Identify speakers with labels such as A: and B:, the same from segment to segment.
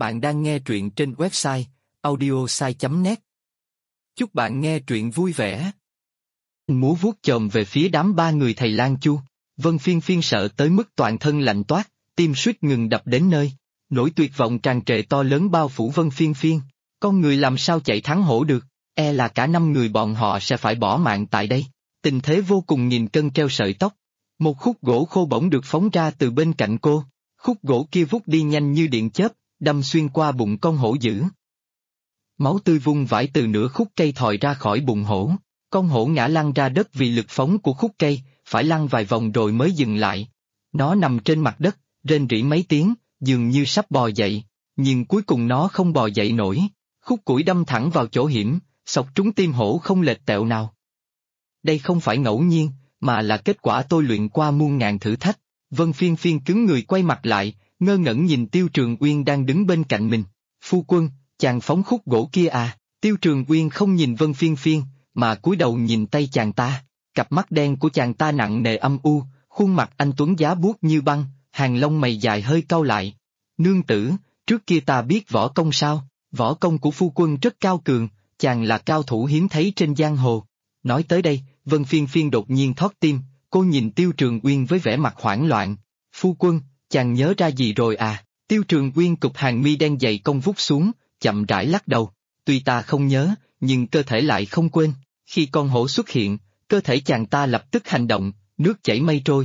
A: Bạn đang nghe truyện trên website audiosai.net. Chúc bạn nghe truyện vui vẻ. Múa vuốt chồm về phía đám ba người thầy Lang Chu. Vân Phiên Phiên sợ tới mức toàn thân lạnh toát, tim suýt ngừng đập đến nơi. Nỗi tuyệt vọng tràn trề to lớn bao phủ Vân Phiên Phiên. Con người làm sao chạy thắng hổ được, e là cả 5 người bọn họ sẽ phải bỏ mạng tại đây. Tình thế vô cùng nghìn cân treo sợi tóc. Một khúc gỗ khô bỗng được phóng ra từ bên cạnh cô. Khúc gỗ kia vút đi nhanh như điện chớp, đâm xuyên qua bụng con hổ dữ. Máu tươi vung vãi từ nửa khúc cây thòi ra khỏi bụng hổ. Con hổ ngã lăn ra đất vì lực phóng của khúc cây, phải lăn vài vòng rồi mới dừng lại. Nó nằm trên mặt đất, rên rỉ mấy tiếng, dường như sắp bò dậy, nhưng cuối cùng nó không bò dậy nổi. Khúc củi đâm thẳng vào chỗ hiểm, xộc trúng tim hổ không lệch tẹo nào. Đây không phải ngẫu nhiên, mà là kết quả tôi luyện qua muôn ngàn thử thách. Vân Phiên Phiên cứng người quay mặt lại, ngơ ngẩn nhìn Tiêu Trường Uyên đang đứng bên cạnh mình. Phu quân, chàng phóng khúc gỗ kia à? Tiêu Trường Uyên không nhìn Vân Phiên Phiên, mà cúi đầu nhìn tay chàng ta. Cặp mắt đen của chàng ta nặng nề âm u, khuôn mặt anh tuấn giá buốt như băng, hàng lông mày dài hơi cau lại. Nương tử, trước kia ta biết võ công sao? Võ công của phu quân rất cao cường, chàng là cao thủ hiếm thấy trên giang hồ. Nói tới đây, Vân Phiên Phiên đột nhiên thót tim, cô nhìn Tiêu Trường Uyên với vẻ mặt hoảng loạn. Phu quân, chàng nhớ ra gì rồi à? Tiêu Trường Uyên cụp hàng mi đen dày cong vút xuống, chậm rãi lắc đầu. Tuy ta không nhớ, nhưng cơ thể lại không quên. Khi con hổ xuất hiện, cơ thể chàng ta lập tức hành động, nước chảy mây trôi,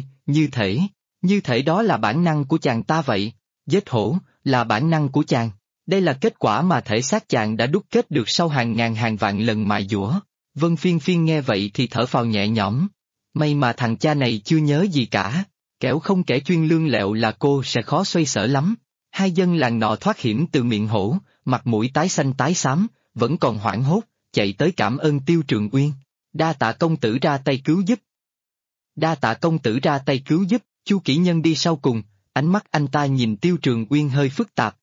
A: như thể đó là bản năng của chàng ta vậy. Giết hổ, là bản năng của chàng. Đây là kết quả mà thể xác chàng đã đúc kết được sau hàng ngàn hàng vạn lần mài dũa. Vân Phiên Phiên nghe vậy thì thở phào nhẹ nhõm. May mà thằng cha này chưa nhớ gì cả. Kẻo không kẻ chuyên lương lẹo là cô sẽ khó xoay sở lắm. Hai dân làng nọ thoát hiểm từ miệng hổ, mặt mũi tái xanh tái xám, vẫn còn hoảng hốt, chạy tới cảm ơn Tiêu Trường Uyên. Đa tạ công tử ra tay cứu giúp. Đa tạ công tử ra tay cứu giúp. Chu Kỷ Nhân đi sau cùng, ánh mắt anh ta nhìn Tiêu Trường Uyên hơi phức tạp.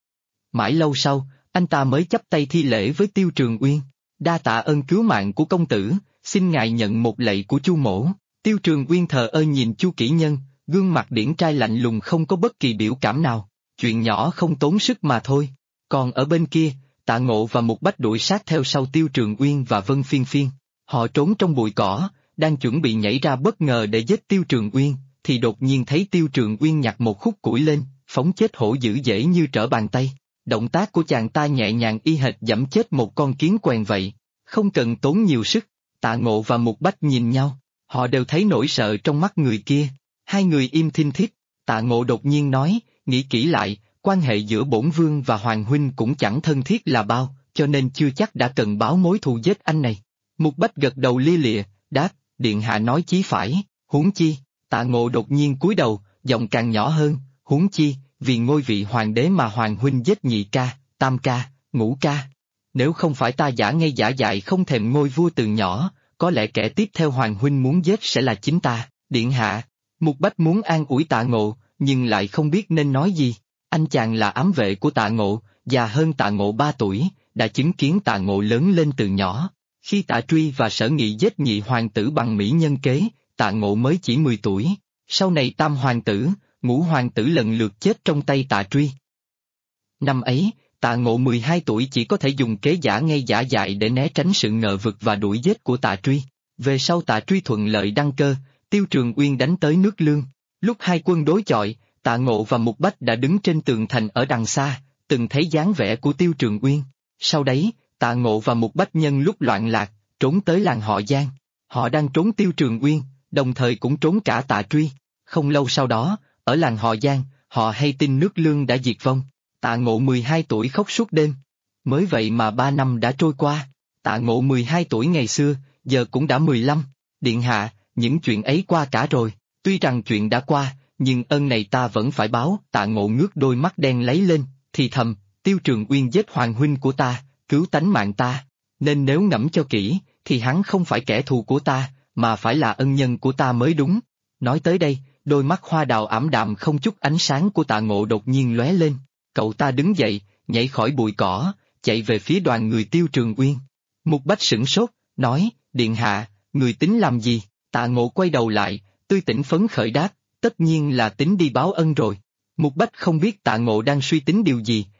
A: Mãi lâu sau, anh ta mới chắp tay thi lễ với Tiêu Trường Uyên. Đa tạ ơn cứu mạng của công tử, xin ngài nhận một lạy của Chu mỗ. Tiêu Trường Uyên thờ ơ nhìn Chu Kỷ Nhân, gương mặt điển trai lạnh lùng không có bất kỳ biểu cảm nào. Chuyện nhỏ không tốn sức mà thôi. Còn ở bên kia, Tạ Ngộ và Mục Bách đuổi sát theo sau Tiêu Trường Uyên và Vân Phiên Phiên. Họ trốn trong bụi cỏ, đang chuẩn bị nhảy ra bất ngờ để giết Tiêu Trường Uyên, thì đột nhiên thấy Tiêu Trường Uyên nhặt một khúc củi lên, phóng chết hổ dữ dễ như trở bàn tay. Động tác của chàng ta nhẹ nhàng y hệt giẫm chết một con kiến quèn vậy, không cần tốn nhiều sức. Tạ Ngộ và Mục Bách nhìn nhau, họ đều thấy nỗi sợ trong mắt người kia. Hai người im thinh thít. Tạ Ngộ đột nhiên nói, nghĩ kỹ lại, quan hệ giữa bổn vương và Hoàng huynh cũng chẳng thân thiết là bao, cho nên chưa chắc đã cần báo mối thù giết anh này. Mục Bách gật đầu lia lịa, đáp, điện hạ nói chí phải, huống chi. Tạ Ngộ đột nhiên cúi đầu, giọng càng nhỏ hơn, huống chi, vì ngôi vị hoàng đế mà Hoàng huynh giết nhị ca, tam ca, ngũ ca. Nếu không phải ta giả ngây giả dại không thèm ngôi vua từ nhỏ, có lẽ kẻ tiếp theo Hoàng huynh muốn giết sẽ là chính ta, điện hạ. Mục Bách muốn an ủi Tạ Ngộ, nhưng lại không biết nên nói gì. Anh chàng là ám vệ của Tạ Ngộ, già hơn Tạ Ngộ 3 tuổi, đã chứng kiến Tạ Ngộ lớn lên từ nhỏ. Khi Tạ Truy và Sở Nghị giết nhị hoàng tử bằng mỹ nhân kế, Tạ Ngộ mới chỉ 10 tuổi. Sau này tam hoàng tử, ngũ hoàng tử lần lượt chết trong tay Tạ Truy. Năm ấy, Tạ Ngộ 12 tuổi chỉ có thể dùng kế giả ngây giả dại để né tránh sự ngờ vực và đuổi giết của Tạ Truy. Về sau Tạ Truy thuận lợi đăng cơ, Tiêu Trường Uyên đánh tới nước Lương. Lúc hai quân đối chọi, Tạ Ngộ và Mục Bách đã đứng trên tường thành ở đằng xa, từng thấy dáng vẻ của Tiêu Trường Uyên. Sau đấy, Tạ Ngộ và Mục Bách nhân lúc loạn lạc, trốn tới làng họ Giang. Họ đang trốn Tiêu Trường Uyên, đồng thời cũng trốn cả Tạ Truy. Không lâu sau đó, ở làng họ Giang, họ hay tin nước Lương đã diệt vong. Tạ Ngộ 12 tuổi khóc suốt đêm. Mới vậy mà 3 năm đã trôi qua. Tạ Ngộ 12 tuổi ngày xưa, giờ cũng đã 15. Điện hạ, những chuyện ấy qua cả rồi. Tuy rằng chuyện đã qua, nhưng ơn này ta vẫn phải báo. Tạ Ngộ ngước đôi mắt đen lấy lên, thì thầm, Tiêu Trường Uyên giết hoàng huynh của ta, cứu tánh mạng ta. Nên nếu ngẫm cho kỹ, thì hắn không phải kẻ thù của ta, mà phải là ân nhân của ta mới đúng. Nói tới đây, đôi mắt hoa đào ảm đạm không chút ánh sáng của Tạ Ngộ đột nhiên lóe lên. Cậu ta đứng dậy, nhảy khỏi bụi cỏ, chạy về phía đoàn người Tiêu Trường Uyên. Mục Bách sửng sốt, nói, điện hạ, người tính làm gì? Tạ Ngộ quay đầu lại, tươi tỉnh phấn khởi đáp, tất nhiên là tính đi báo ân rồi. Mục Bách không biết Tạ Ngộ đang suy tính điều gì,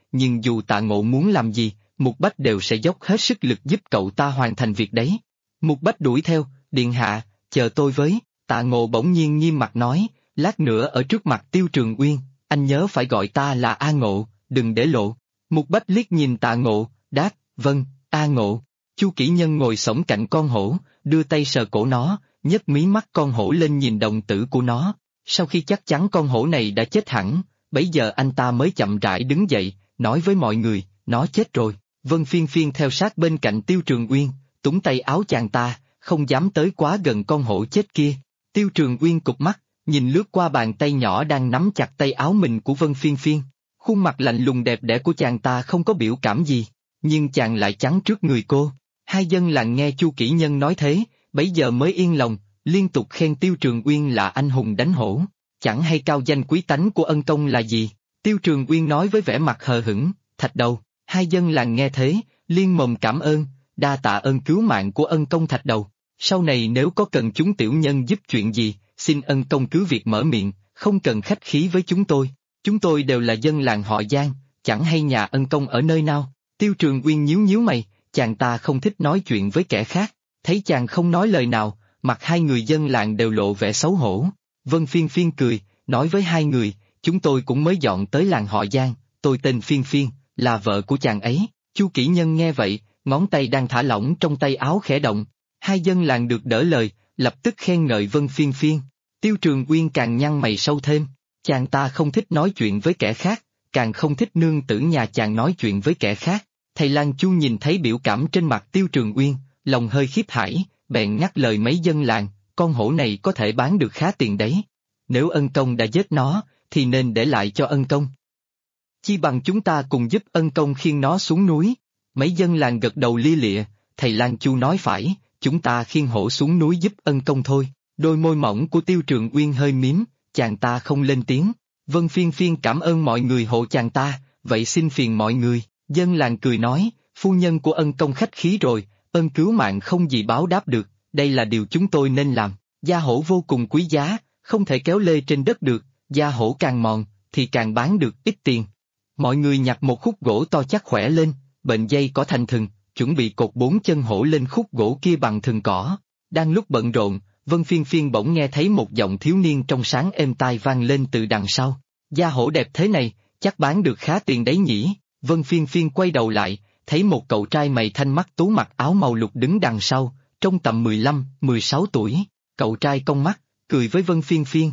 A: nhưng dù Tạ Ngộ muốn làm gì, Mục Bách đều sẽ dốc hết sức lực giúp cậu ta hoàn thành việc đấy. Mục Bách đuổi theo, điện hạ, chờ tôi với, Tạ Ngộ bỗng nhiên nghiêm mặt nói, lát nữa ở trước mặt Tiêu Trường Uyên, anh nhớ phải gọi ta là A Ngộ, đừng để lộ. Mục Bách liếc nhìn Tạ Ngộ, đáp, vâng, A Ngộ. Chu Kỷ Nhân ngồi xổm cạnh con hổ, đưa tay sờ cổ nó, nhấc mí mắt con hổ lên nhìn đồng tử của nó. Sau khi chắc chắn con hổ này đã chết hẳn, bấy giờ anh ta mới chậm rãi đứng dậy, nói với mọi người, nó chết rồi. Vân Phiên Phiên theo sát bên cạnh Tiêu Trường Uyên, túng tay áo chàng ta, không dám tới quá gần con hổ chết kia. Tiêu Trường Uyên cụp mắt, nhìn lướt qua bàn tay nhỏ đang nắm chặt tay áo mình của Vân Phiên Phiên. Khuôn mặt lạnh lùng đẹp đẽ của chàng ta không có biểu cảm gì, nhưng chàng lại chắn trước người cô. Hai dân làng nghe Chu Kỷ Nhân nói thế, bấy giờ mới yên lòng, liên tục khen Tiêu Trường Uyên là anh hùng đánh hổ. Chẳng hay cao danh quý tánh của ân công là gì? Tiêu Trường Uyên nói với vẻ mặt hờ hững, Thạch Đầu. Hai dân làng nghe thế, liên mồm cảm ơn, đa tạ ơn cứu mạng của ân công Thạch Đầu. Sau này nếu có cần chúng tiểu nhân giúp chuyện gì, xin ân công cứ việc mở miệng, không cần khách khí với chúng tôi. Chúng tôi đều là dân làng họ Giang, chẳng hay nhà ân công ở nơi nào. Tiêu Trường Uyên nhíu nhíu mày, chàng ta không thích nói chuyện với kẻ khác. Thấy chàng không nói lời nào, mặt hai người dân làng đều lộ vẻ xấu hổ. Vân Phiên Phiên cười, nói với hai người, chúng tôi cũng mới dọn tới làng họ Giang, tôi tên Phiên Phiên, là vợ của chàng ấy. Chu Kỷ Nhân nghe vậy, ngón tay đang thả lỏng trong tay áo khẽ động. Hai dân làng được đỡ lời, lập tức khen ngợi Vân Phiên Phiên. Tiêu Trường Uyên càng nhăn mày sâu thêm, chàng ta không thích nói chuyện với kẻ khác, càng không thích nương tử nhà chàng nói chuyện với kẻ khác. Thầy Lang Chu nhìn thấy biểu cảm trên mặt Tiêu Trường Uyên, lòng hơi khiếp hãi, bèn nhắc lời mấy dân làng, con hổ này có thể bán được khá tiền đấy. Nếu ân công đã giết nó, thì nên để lại cho ân công. Chi bằng chúng ta cùng giúp ân công khiêng nó xuống núi. Mấy dân làng gật đầu lia lịa, thầy Lang Chu nói phải, chúng ta khiêng hổ xuống núi giúp ân công thôi. Đôi môi mỏng của Tiêu Trường Uyên hơi mím, chàng ta không lên tiếng. Vân Phiên Phiên cảm ơn mọi người hộ chàng ta, vậy xin phiền mọi người. Dân làng cười nói, phu nhân của ân công khách khí rồi, ân cứu mạng không gì báo đáp được, đây là điều chúng tôi nên làm. Da hổ vô cùng quý giá, không thể kéo lê trên đất được, da hổ càng mòn, thì càng bán được ít tiền. Mọi người nhặt một khúc gỗ to chắc khỏe lên, bệnh dây cỏ thành thừng, chuẩn bị cột 4 chân hổ lên khúc gỗ kia bằng thừng cỏ. Đang lúc bận rộn, Vân Phiên Phiên bỗng nghe thấy một giọng thiếu niên trong sáng êm tai vang lên từ đằng sau. Da hổ đẹp thế này, chắc bán được khá tiền đấy nhỉ. Vân Phiên Phiên quay đầu lại, thấy một cậu trai mày thanh mắt tú mặc áo màu lục đứng đằng sau, trong tầm 15, 16 tuổi. Cậu trai cong mắt, cười với Vân Phiên Phiên.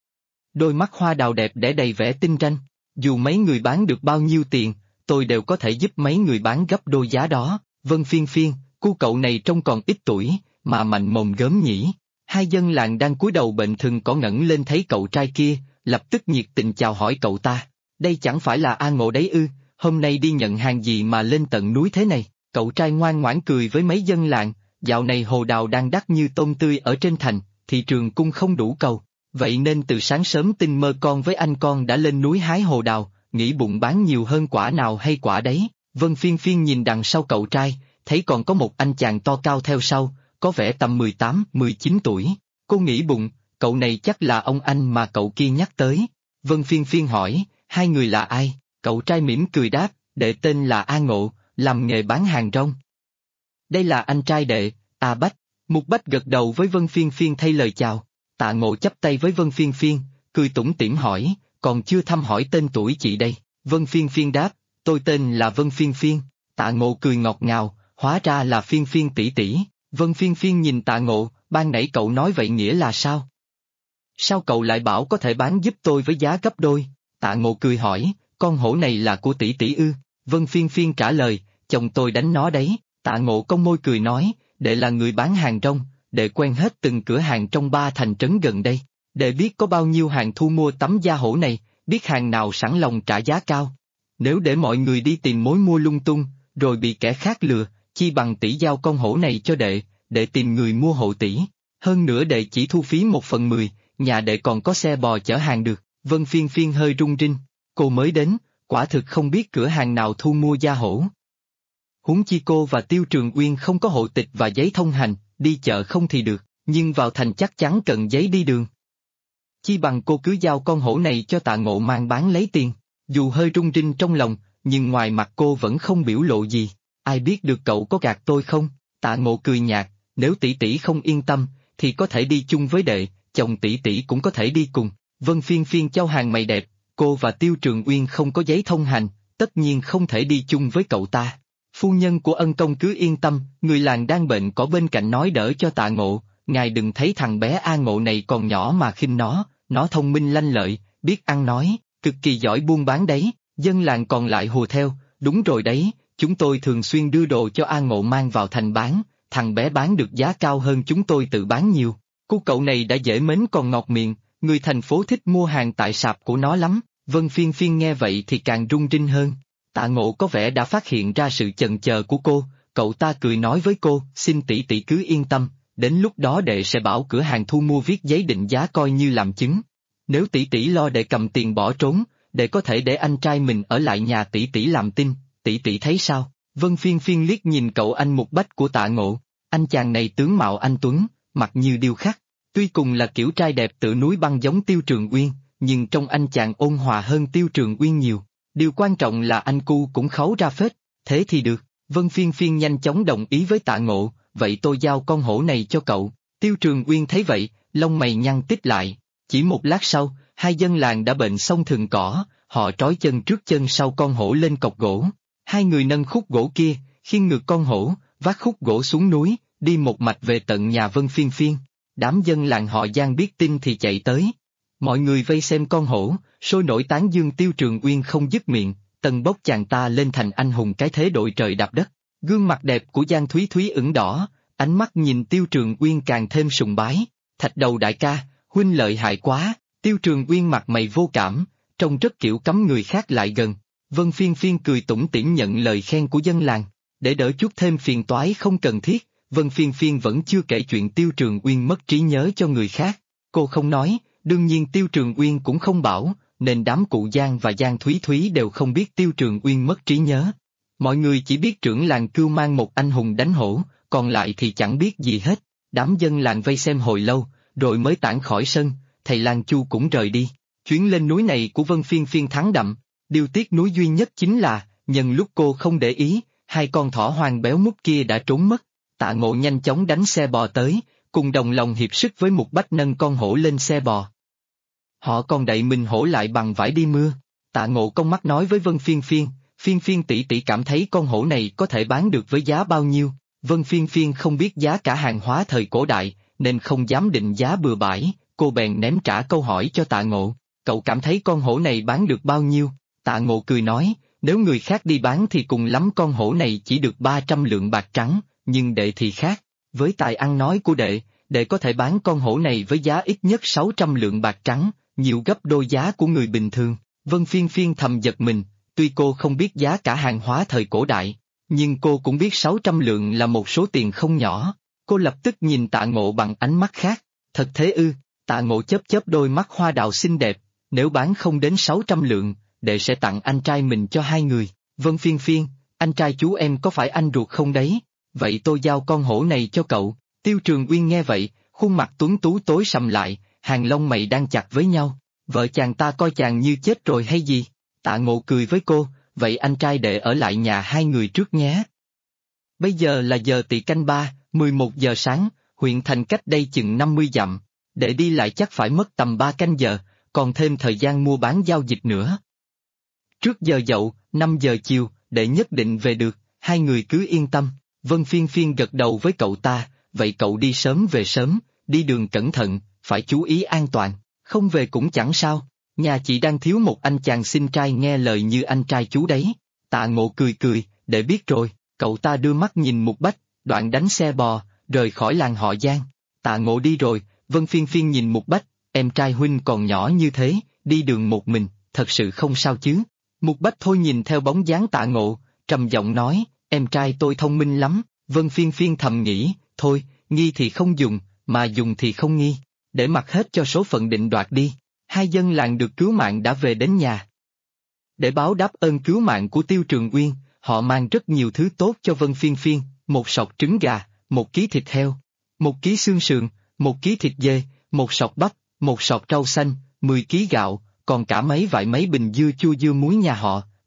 A: Đôi mắt hoa đào đẹp đẽ đầy vẻ tinh ranh. Dù mấy người bán được bao nhiêu tiền, tôi đều có thể giúp mấy người bán gấp đôi giá đó. Vân Phiên Phiên, cu cậu này trông còn ít tuổi, mà mạnh mồm gớm nhỉ. Hai dân làng đang cúi đầu bệnh thừng có ngẩng lên thấy cậu trai kia, lập tức nhiệt tình chào hỏi cậu ta. Đây chẳng phải là A Ngộ đấy ư, hôm nay đi nhận hàng gì mà lên tận núi thế này? Cậu trai ngoan ngoãn cười với mấy dân làng, dạo này hồ đào đang đắt như tôm tươi ở trên thành, thị trường cung không đủ cầu. Vậy nên từ sáng sớm tinh mơ con với anh con đã lên núi hái hồ đào, nghĩ bụng bán nhiều hơn quả nào hay quả đấy. Vân Phiên Phiên nhìn đằng sau cậu trai, thấy còn có một anh chàng to cao theo sau, có vẻ tầm 18, 19 tuổi. Cô nghĩ bụng, cậu này chắc là ông anh mà cậu kia nhắc tới. Vân Phiên Phiên hỏi, hai người là ai? Cậu trai mỉm cười đáp, đệ tên là A Ngộ, làm nghề bán hàng rong. Đây là anh trai đệ, A Bách. Mục Bách gật đầu với Vân Phiên Phiên thay lời chào. Tạ Ngộ chắp tay với Vân Phiên Phiên, cười tủm tỉm hỏi, còn chưa thăm hỏi tên tuổi chị đây. Vân Phiên Phiên đáp, tôi tên là Vân Phiên Phiên. Tạ Ngộ cười ngọt ngào, hóa ra là Phiên Phiên tỷ tỷ. Vân Phiên Phiên nhìn Tạ Ngộ, ban nãy cậu nói vậy nghĩa là sao? Sao cậu lại bảo có thể bán giúp tôi với giá gấp đôi? Tạ Ngộ cười hỏi, con hổ này là của tỷ tỷ ư? Vân Phiên Phiên trả lời, chồng tôi đánh nó đấy. Tạ Ngộ cong môi cười nói, đệ là người bán hàng rong, đệ quen hết từng cửa hàng trong 3 thành trấn gần đây. Đệ biết có bao nhiêu hàng thu mua tấm da hổ này, biết hàng nào sẵn lòng trả giá cao. Nếu để mọi người đi tìm mối mua lung tung, rồi bị kẻ khác lừa, chi bằng tỷ giao con hổ này cho đệ, đệ tìm người mua hộ tỷ. Hơn nữa đệ chỉ thu phí 1/10, nhà đệ còn có xe bò chở hàng được. Vân Phiên Phiên hơi run rinh, cô mới đến, quả thực không biết cửa hàng nào thu mua da hổ. Huống chi cô và Tiêu Trường Uyên không có hộ tịch và giấy thông hành, đi chợ không thì được, nhưng vào thành chắc chắn cần giấy đi đường. Chi bằng cô cứ giao con hổ này cho Tạ Ngộ mang bán lấy tiền. Dù hơi run rinh trong lòng, nhưng ngoài mặt cô vẫn không biểu lộ gì. Ai biết được cậu có gạt tôi không? Tạ Ngộ cười nhạt, nếu tỷ tỷ không yên tâm, thì có thể đi chung với đệ, chồng tỷ tỷ cũng có thể đi cùng. Vân Phiên Phiên chau hàng mày đẹp, cô và Tiêu Trường Uyên không có giấy thông hành, tất nhiên không thể đi chung với cậu ta. Phu nhân của Ân công cứ yên tâm, người làng đang bệnh có bên cạnh nói đỡ cho Tạ Ngộ, ngài đừng thấy thằng bé A Ngộ này còn nhỏ mà khinh nó thông minh lanh lợi, biết ăn nói, cực kỳ giỏi buôn bán đấy. Dân làng còn lại hùa theo, đúng rồi đấy, chúng tôi thường xuyên đưa đồ cho A Ngộ mang vào thành bán, thằng bé bán được giá cao hơn chúng tôi tự bán nhiều. Cô cậu này đã dễ mến còn ngọt miệng, người thành phố thích mua hàng tại sạp của nó lắm. Vân Phiên Phiên nghe vậy thì càng rung rinh hơn. Tạ Ngộ có vẻ đã phát hiện ra sự chần chờ của cô, cậu ta cười nói với cô, xin tỷ tỷ cứ yên tâm, đến lúc đó đệ sẽ bảo cửa hàng thu mua viết giấy định giá coi như làm chứng. Nếu tỷ tỷ lo đệ cầm tiền bỏ trốn, đệ có thể để anh trai mình ở lại nhà tỷ tỷ làm tin, tỷ tỷ thấy sao? Vân Phiên Phiên liếc nhìn cậu anh Mục Bách của Tạ Ngộ, anh chàng này tướng mạo anh tuấn, mặt như điêu khắc, tuy cùng là kiểu trai đẹp tựa núi băng giống Tiêu Trường Uyên, nhưng trong anh chàng ôn hòa hơn Tiêu Trường Uyên nhiều. Điều quan trọng là anh cu cũng kháu ra phết, thế thì được. Vân Phiên Phiên nhanh chóng đồng ý với Tạ Ngộ, vậy tôi giao con hổ này cho cậu. Tiêu Trường Uyên thấy vậy, lông mày nhăn tít lại. Chỉ một lát sau, hai dân làng đã bệnh xong thừng cỏ, họ trói chân trước chân sau con hổ lên cọc gỗ. Hai người nâng khúc gỗ kia, khiêng ngược con hổ, vác khúc gỗ xuống núi, đi một mạch về tận nhà Vân Phiên Phiên. Đám dân làng họ Giang biết tin thì chạy tới. Mọi người vây xem con hổ, sôi nổi tán dương Tiêu Trường Uyên không dứt miệng, tần bốc chàng ta lên thành anh hùng cái thế đội trời đạp đất. Gương mặt đẹp của Giang Thúy Thúy ửng đỏ, ánh mắt nhìn Tiêu Trường Uyên càng thêm sùng bái. Thạch đầu đại ca, huynh lợi hại quá. Tiêu Trường Uyên mặt mày vô cảm, trông rất kiểu cấm người khác lại gần. Vân Phiên Phiên cười tủm tỉm nhận lời khen của dân làng, để đỡ chút thêm phiền toái không cần thiết. Vân Phiên Phiên vẫn chưa kể chuyện Tiêu Trường Uyên mất trí nhớ cho người khác. Cô không nói, đương nhiên Tiêu Trường Uyên cũng không bảo, nên đám cụ Giang và Giang Thúy Thúy đều không biết Tiêu Trường Uyên mất trí nhớ. Mọi người chỉ biết trưởng làng cưu mang một anh hùng đánh hổ, còn lại thì chẳng biết gì hết. Đám dân làng vây xem hồi lâu, rồi mới tản khỏi sân, thầy Lang Chu cũng rời đi. Chuyến lên núi này của Vân Phiên Phiên thắng đậm, điều tiếc nuối duy nhất chính là, nhân lúc cô không để ý, hai con thỏ hoang béo mút kia đã trốn mất. Tạ Ngộ nhanh chóng đánh xe bò tới, cùng đồng lòng hiệp sức với Mục Bách nâng con hổ lên xe bò. Họ còn đậy mình hổ lại bằng vải đi mưa. Tạ Ngộ cong mắt nói với Vân Phiên Phiên, Phiên Phiên tỷ tỷ cảm thấy con hổ này có thể bán được với giá bao nhiêu. Vân Phiên Phiên không biết giá cả hàng hóa thời cổ đại, nên không dám định giá bừa bãi, cô bèn ném trả câu hỏi cho Tạ Ngộ, cậu cảm thấy con hổ này bán được bao nhiêu? Tạ Ngộ cười nói, nếu người khác đi bán thì cùng lắm con hổ này chỉ được 300 lượng bạc trắng, nhưng đệ thì khác, với tài ăn nói của đệ có thể bán con hổ này với giá ít nhất 600 lượng bạc trắng, nhiều gấp đôi giá của người bình thường. Vân Phiên Phiên thầm giật mình, tuy cô không biết giá cả hàng hóa thời cổ đại, nhưng cô cũng biết 600 lượng là một số tiền không nhỏ. Cô lập tức nhìn Tạ Ngộ bằng ánh mắt khác, thật thế ư? Tạ Ngộ chớp chớp đôi mắt hoa đào xinh đẹp, nếu bán không đến 600 lượng, đệ sẽ tặng anh trai mình cho hai người. Vân Phiên Phiên, anh trai chú em có phải anh ruột không đấy? Vậy tôi giao con hổ này cho cậu. Tiêu Trường Uyên nghe vậy, khuôn mặt tuấn tú tối sầm lại, hàng lông mày đang chặt với nhau. Vợ chàng ta coi chàng như chết rồi hay gì? Tạ Ngộ cười với cô, vậy anh trai đệ ở lại nhà hai người trước nhé. Bây giờ là giờ tỵ canh 3, 11 giờ sáng, huyện thành cách đây chừng 50 dặm. Để đi lại chắc phải mất tầm 3 canh giờ, còn thêm thời gian mua bán giao dịch nữa. Trước giờ dậu, 5 giờ chiều, đệ nhất định về được, hai người cứ yên tâm. Vân Phiên Phiên gật đầu với cậu ta, vậy cậu đi sớm về sớm, đi đường cẩn thận, phải chú ý an toàn, không về cũng chẳng sao. Nhà chị đang thiếu một anh chàng xinh trai nghe lời như anh trai chú đấy. Tạ Ngộ cười cười, để biết rồi. Cậu ta đưa mắt nhìn Mục Bách, đoạn đánh xe bò, rời khỏi làng họ Giang. Tạ Ngộ đi rồi, Vân Phiên Phiên nhìn Mục Bách, em trai huynh còn nhỏ như thế, đi đường một mình, thật sự không sao chứ? Mục Bách thôi nhìn theo bóng dáng Tạ Ngộ, trầm giọng nói, em trai tôi thông minh lắm. Vân Phiên Phiên thầm nghĩ, thôi, nghi thì không dùng, mà dùng thì không nghi, để mặc hết cho số phận định đoạt đi. Hai dân làng được cứu mạng đã về đến nhà. Để báo đáp ơn cứu mạng của Tiêu Trường Uyên, họ mang rất nhiều thứ tốt cho Vân Phiên Phiên, một sọt trứng gà, 1 ký thịt heo, 1 ký xương sườn, 1 ký thịt dê, 1 sọt bắp, 1 sọt rau xanh, 10 ký gạo, còn cả mấy vài mấy bình dưa chua dưa muối nhà họ,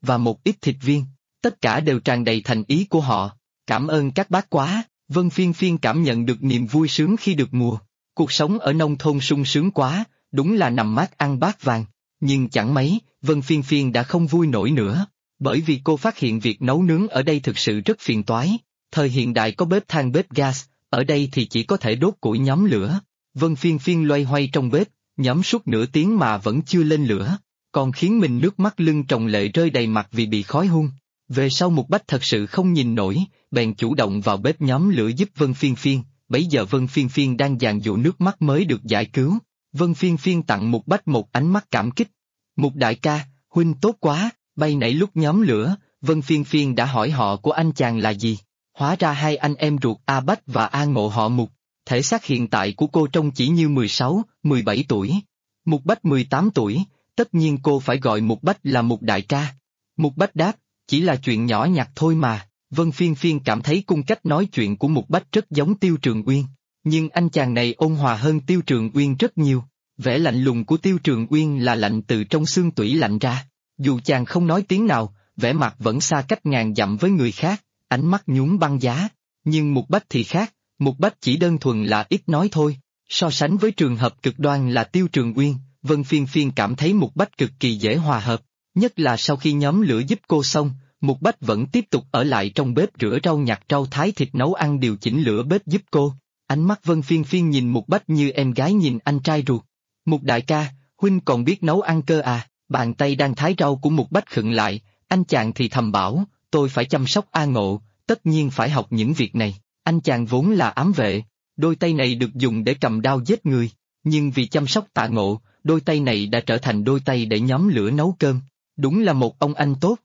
A: và một ít thịt viên. Tất cả đều tràn đầy thành ý của họ. Cảm ơn các bác quá. Vân Phiên Phiên cảm nhận được niềm vui sướng khi được mùa. Cuộc sống ở nông thôn sung sướng quá, đúng là nằm mát ăn bát vàng. Nhưng chẳng mấy, Vân Phiên Phiên đã không vui nổi nữa. Bởi vì cô phát hiện việc nấu nướng ở đây thực sự rất phiền toái. Thời hiện đại có bếp than bếp gas, ở đây thì chỉ có thể đốt củi nhóm lửa. Vân Phiên Phiên loay hoay trong bếp, nhóm suốt nửa tiếng mà vẫn chưa lên lửa. Còn khiến mình nước mắt lưng tròng lệ rơi đầy mặt vì bị khói hun. Về sau Mục Bách thật sự không nhìn nổi, bèn chủ động vào bếp nhóm lửa giúp Vân Phiên Phiên. Bấy giờ Vân Phiên Phiên đang dàn dụa nước mắt mới được giải cứu. Vân Phiên Phiên tặng Mục Bách một ánh mắt cảm kích. Mục đại ca, huynh tốt quá. Bay nãy lúc nhóm lửa, Vân Phiên Phiên đã hỏi họ của anh chàng là gì. Hóa ra hai anh em ruột A Bách và A Ngộ họ Mục. Thể xác hiện tại của cô trông chỉ như 16, 17 tuổi. Mục Bách 18 tuổi, tất nhiên cô phải gọi Mục Bách là Mục đại ca. Mục Bách đáp, chỉ là chuyện nhỏ nhặt thôi mà. Vân Phiên Phiên cảm thấy cung cách nói chuyện của Mục Bách rất giống Tiêu Trường Uyên. Nhưng anh chàng này ôn hòa hơn Tiêu Trường Uyên rất nhiều. Vẻ lạnh lùng của Tiêu Trường Uyên là lạnh từ trong xương tủy lạnh ra. Dù chàng không nói tiếng nào, vẻ mặt vẫn xa cách ngàn dặm với người khác, ánh mắt nhuốm băng giá. Nhưng Mục Bách thì khác, Mục Bách chỉ đơn thuần là ít nói thôi. So sánh với trường hợp cực đoan là Tiêu Trường Uyên, Vân Phiên Phiên cảm thấy Mục Bách cực kỳ dễ hòa hợp. Nhất là sau khi nhóm lửa giúp cô xong, Mục Bách vẫn tiếp tục ở lại trong bếp rửa rau nhặt rau thái thịt nấu ăn điều chỉnh lửa bếp giúp cô. Ánh mắt Vân Phiên Phiên nhìn Mục Bách như em gái nhìn anh trai ruột. Mục đại ca, huynh còn biết nấu ăn cơ à? Bàn tay đang thái rau của Mục Bách khựng lại, anh chàng thì thầm bảo, tôi phải chăm sóc A Ngộ, tất nhiên phải học những việc này. Anh chàng vốn là ám vệ, đôi tay này được dùng để cầm đao giết người, nhưng vì chăm sóc Tạ Ngộ, đôi tay này đã trở thành đôi tay để nhóm lửa nấu cơm. Đúng là một ông anh tốt.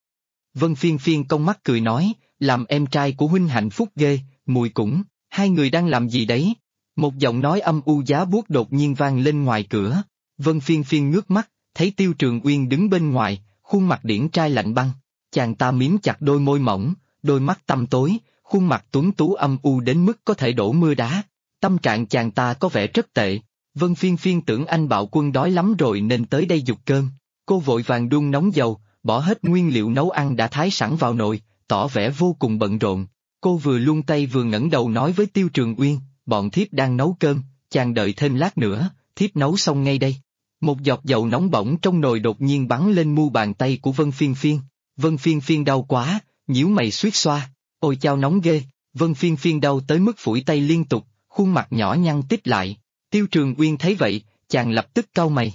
A: Vân Phiên Phiên cong mắt cười nói, làm em trai của huynh hạnh phúc ghê, mùi cũng, hai người đang làm gì đấy? Một giọng nói âm u giá buốt đột nhiên vang lên ngoài cửa. Vân Phiên Phiên ngước mắt, thấy Tiêu Trường Uyên đứng bên ngoài, khuôn mặt điển trai lạnh băng. Chàng ta miếm chặt đôi môi mỏng, đôi mắt tăm tối, khuôn mặt tuấn tú âm u đến mức có thể đổ mưa đá. Tâm trạng chàng ta có vẻ rất tệ. Vân Phiên Phiên tưởng anh bạo quân đói lắm rồi nên tới đây giục cơm. Cô vội vàng đun nóng dầu, bỏ hết nguyên liệu nấu ăn đã thái sẵn vào nồi, tỏ vẻ vô cùng bận rộn. Cô vừa luông tay vừa ngẩng đầu nói với Tiêu Trường Uyên, bọn thiếp đang nấu cơm, chàng đợi thêm lát nữa, thiếp nấu xong ngay đây. Một giọt dầu nóng bỏng trong nồi đột nhiên bắn lên mu bàn tay của Vân Phiên Phiên. Vân Phiên Phiên đau quá, nhíu mày suýt xoa. Ôi chao nóng ghê, Vân Phiên Phiên đau tới mức phủi tay liên tục, khuôn mặt nhỏ nhăn tít lại. Tiêu Trường Uyên thấy vậy, chàng lập tức cau mày.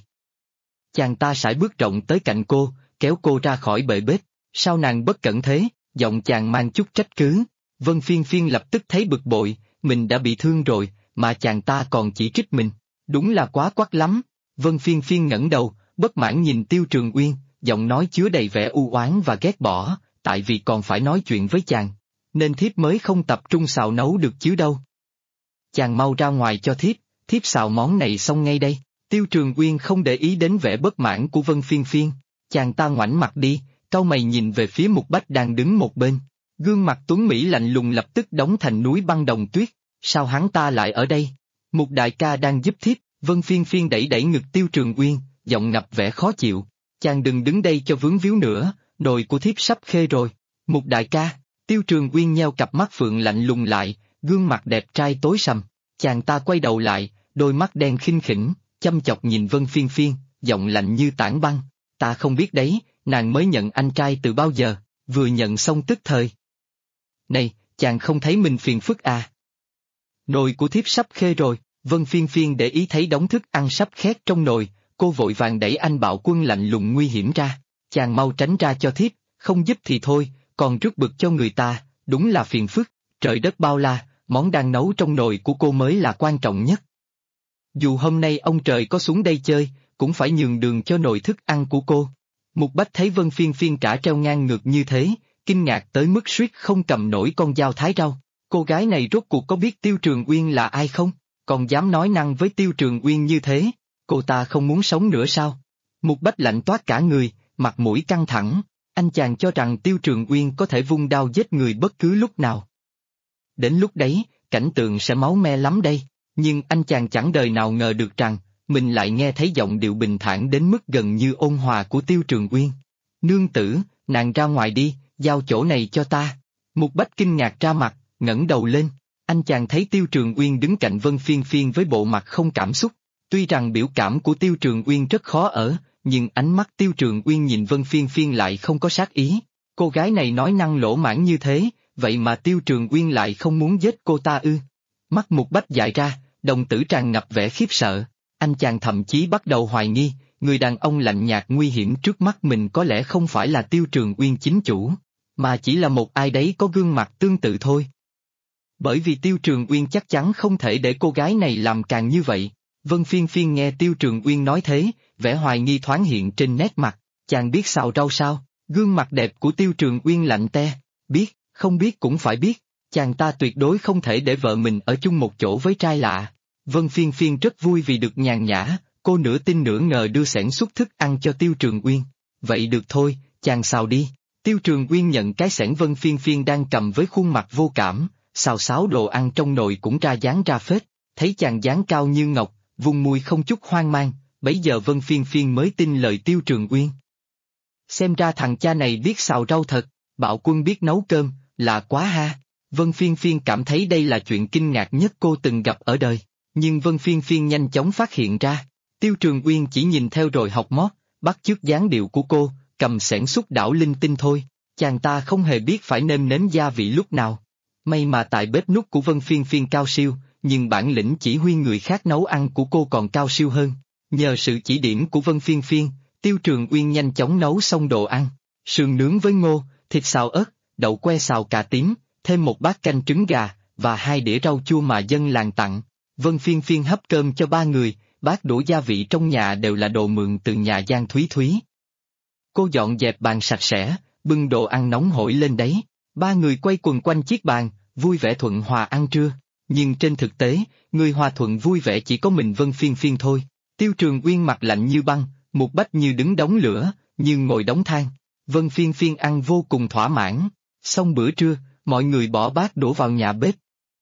A: Chàng ta sải bước rộng tới cạnh cô, kéo cô ra khỏi bệ bếp. Sao nàng bất cẩn thế? Giọng chàng mang chút trách cứ. Vân Phiên Phiên lập tức thấy bực bội, mình đã bị thương rồi, mà chàng ta còn chỉ trích mình. Đúng là quá quắc lắm. Vân Phiên Phiên ngẩng đầu, bất mãn nhìn Tiêu Trường Uyên, giọng nói chứa đầy vẻ u oán và ghét bỏ, tại vì còn phải nói chuyện với chàng, nên thiếp mới không tập trung xào nấu được chứ đâu. Chàng mau ra ngoài cho thiếp xào món này xong ngay đây. Tiêu Trường Uyên không để ý đến vẻ bất mãn của Vân Phiên Phiên, chàng ta ngoảnh mặt đi, cau mày nhìn về phía Mục Bách đang đứng một bên. Gương mặt tuấn Mỹ lạnh lùng lập tức đóng thành núi băng đồng tuyết, sao hắn ta lại ở đây? Mục đại ca đang giúp thiếp. Vân Phiên Phiên đẩy đẩy ngực Tiêu Trường Uyên, giọng ngập vẻ khó chịu. Chàng đừng đứng đây cho vướng víu nữa, nồi của thiếp sắp khê rồi. Mục đại ca, Tiêu Trường Uyên nheo cặp mắt phượng lạnh lùng lại, gương mặt đẹp trai tối sầm. Chàng ta quay đầu lại, đôi mắt đen khinh khỉnh, chăm chọc nhìn Vân Phiên Phiên, giọng lạnh như tảng băng. Ta không biết đấy, nàng mới nhận anh trai từ bao giờ, vừa nhận xong tức thời. Này, chàng không thấy mình phiền phức à? Nồi của thiếp sắp khê rồi. Vân Phiên Phiên để ý thấy đống thức ăn sắp khét trong nồi, cô vội vàng đẩy anh bạo quân lạnh lùng nguy hiểm ra. Chàng mau tránh ra cho thiếp, không giúp thì thôi, còn rước bực cho người ta, đúng là phiền phức. Trời đất bao la, món đang nấu trong nồi của cô mới là quan trọng nhất. Dù hôm nay ông trời có xuống đây chơi, cũng phải nhường đường cho nồi thức ăn của cô. Mục Bách thấy Vân Phiên Phiên cả treo ngang ngược như thế, kinh ngạc tới mức suýt không cầm nổi con dao thái rau. Cô gái này rốt cuộc có biết Tiêu Trường Uyên là ai không? Còn dám nói năng với Tiêu Trường Uyên như thế, cô ta không muốn sống nữa sao? Mục Bách lạnh toát cả người, mặt mũi căng thẳng, anh chàng cho rằng Tiêu Trường Uyên có thể vung đao giết người bất cứ lúc nào. Đến lúc đấy, cảnh tượng sẽ máu me lắm đây, nhưng anh chàng chẳng đời nào ngờ được rằng, mình lại nghe thấy giọng điệu bình thản đến mức gần như ôn hòa của Tiêu Trường Uyên. Nương tử, nàng ra ngoài đi, giao chỗ này cho ta. Mục Bách kinh ngạc ra mặt, ngẩng đầu lên. Anh chàng thấy Tiêu Trường Uyên đứng cạnh Vân Phiên Phiên với bộ mặt không cảm xúc. Tuy rằng biểu cảm của Tiêu Trường Uyên rất khó ở, nhưng ánh mắt Tiêu Trường Uyên nhìn Vân Phiên Phiên lại không có sát ý. Cô gái này nói năng lỗ mãng như thế, vậy mà Tiêu Trường Uyên lại không muốn giết cô ta ư? Mắt Mục Bách dại ra, đồng tử tràn ngập vẻ khiếp sợ. Anh chàng thậm chí bắt đầu hoài nghi, người đàn ông lạnh nhạt nguy hiểm trước mắt mình có lẽ không phải là Tiêu Trường Uyên chính chủ, mà chỉ là một ai đấy có gương mặt tương tự thôi. Bởi vì Tiêu Trường Uyên chắc chắn không thể để cô gái này làm càng như vậy. Vân Phiên Phiên nghe Tiêu Trường Uyên nói thế, vẻ hoài nghi thoáng hiện trên nét mặt. Chàng biết xào rau sao? Gương mặt đẹp của Tiêu Trường Uyên lạnh te. Biết, không biết cũng phải biết. Chàng ta tuyệt đối không thể để vợ mình ở chung một chỗ với trai lạ. Vân Phiên Phiên rất vui vì được nhàn nhã, cô nửa tin nửa ngờ đưa xẻng xúc thức ăn cho Tiêu Trường Uyên. Vậy được thôi, chàng xào đi. Tiêu Trường Uyên nhận cái xẻng Vân Phiên Phiên đang cầm với khuôn mặt vô cảm, xào xáo đồ ăn trong nồi cũng ra dáng ra phết. Thấy chàng dáng cao như ngọc, vùng mùi không chút hoang mang, bấy giờ Vân Phiên Phiên mới tin lời Tiêu Trường Uyên. Xem ra thằng cha này biết xào rau thật, Bạo Quân biết nấu cơm, là quá ha. Vân Phiên Phiên cảm thấy đây là chuyện kinh ngạc nhất cô từng gặp ở đời, nhưng Vân Phiên Phiên nhanh chóng phát hiện ra. Tiêu Trường Uyên chỉ nhìn theo rồi học mót, bắt chước dáng điệu của cô, cầm xẻng xúc đảo linh tinh thôi, chàng ta không hề biết phải nêm nếm gia vị lúc nào. May mà tại bếp núc của Vân Phiên Phiên cao siêu, nhưng bản lĩnh chỉ huy người khác nấu ăn của cô còn cao siêu hơn. Nhờ sự chỉ điểm của Vân Phiên Phiên, Tiêu Trường Uyên nhanh chóng nấu xong đồ ăn, sườn nướng với ngô, thịt xào ớt, đậu que xào cà tím, thêm một bát canh trứng gà, và 2 đĩa rau chua mà dân làng tặng. Vân Phiên Phiên hấp cơm cho 3 người, bát đũa gia vị trong nhà đều là đồ mượn từ nhà Giang Thúy Thúy. Cô dọn dẹp bàn sạch sẽ, bưng đồ ăn nóng hổi lên đấy. 3 người quay quần quanh chiếc bàn, vui vẻ thuận hòa ăn trưa. Nhưng trên thực tế, người hòa thuận vui vẻ chỉ có mình Vân Phiên Phiên thôi. Tiêu Trường Uyên mặt lạnh như băng, Mục Bách như đứng đống lửa, như ngồi đống than. Vân Phiên Phiên ăn vô cùng thỏa mãn. Xong bữa trưa, mọi người bỏ bát đổ vào nhà bếp.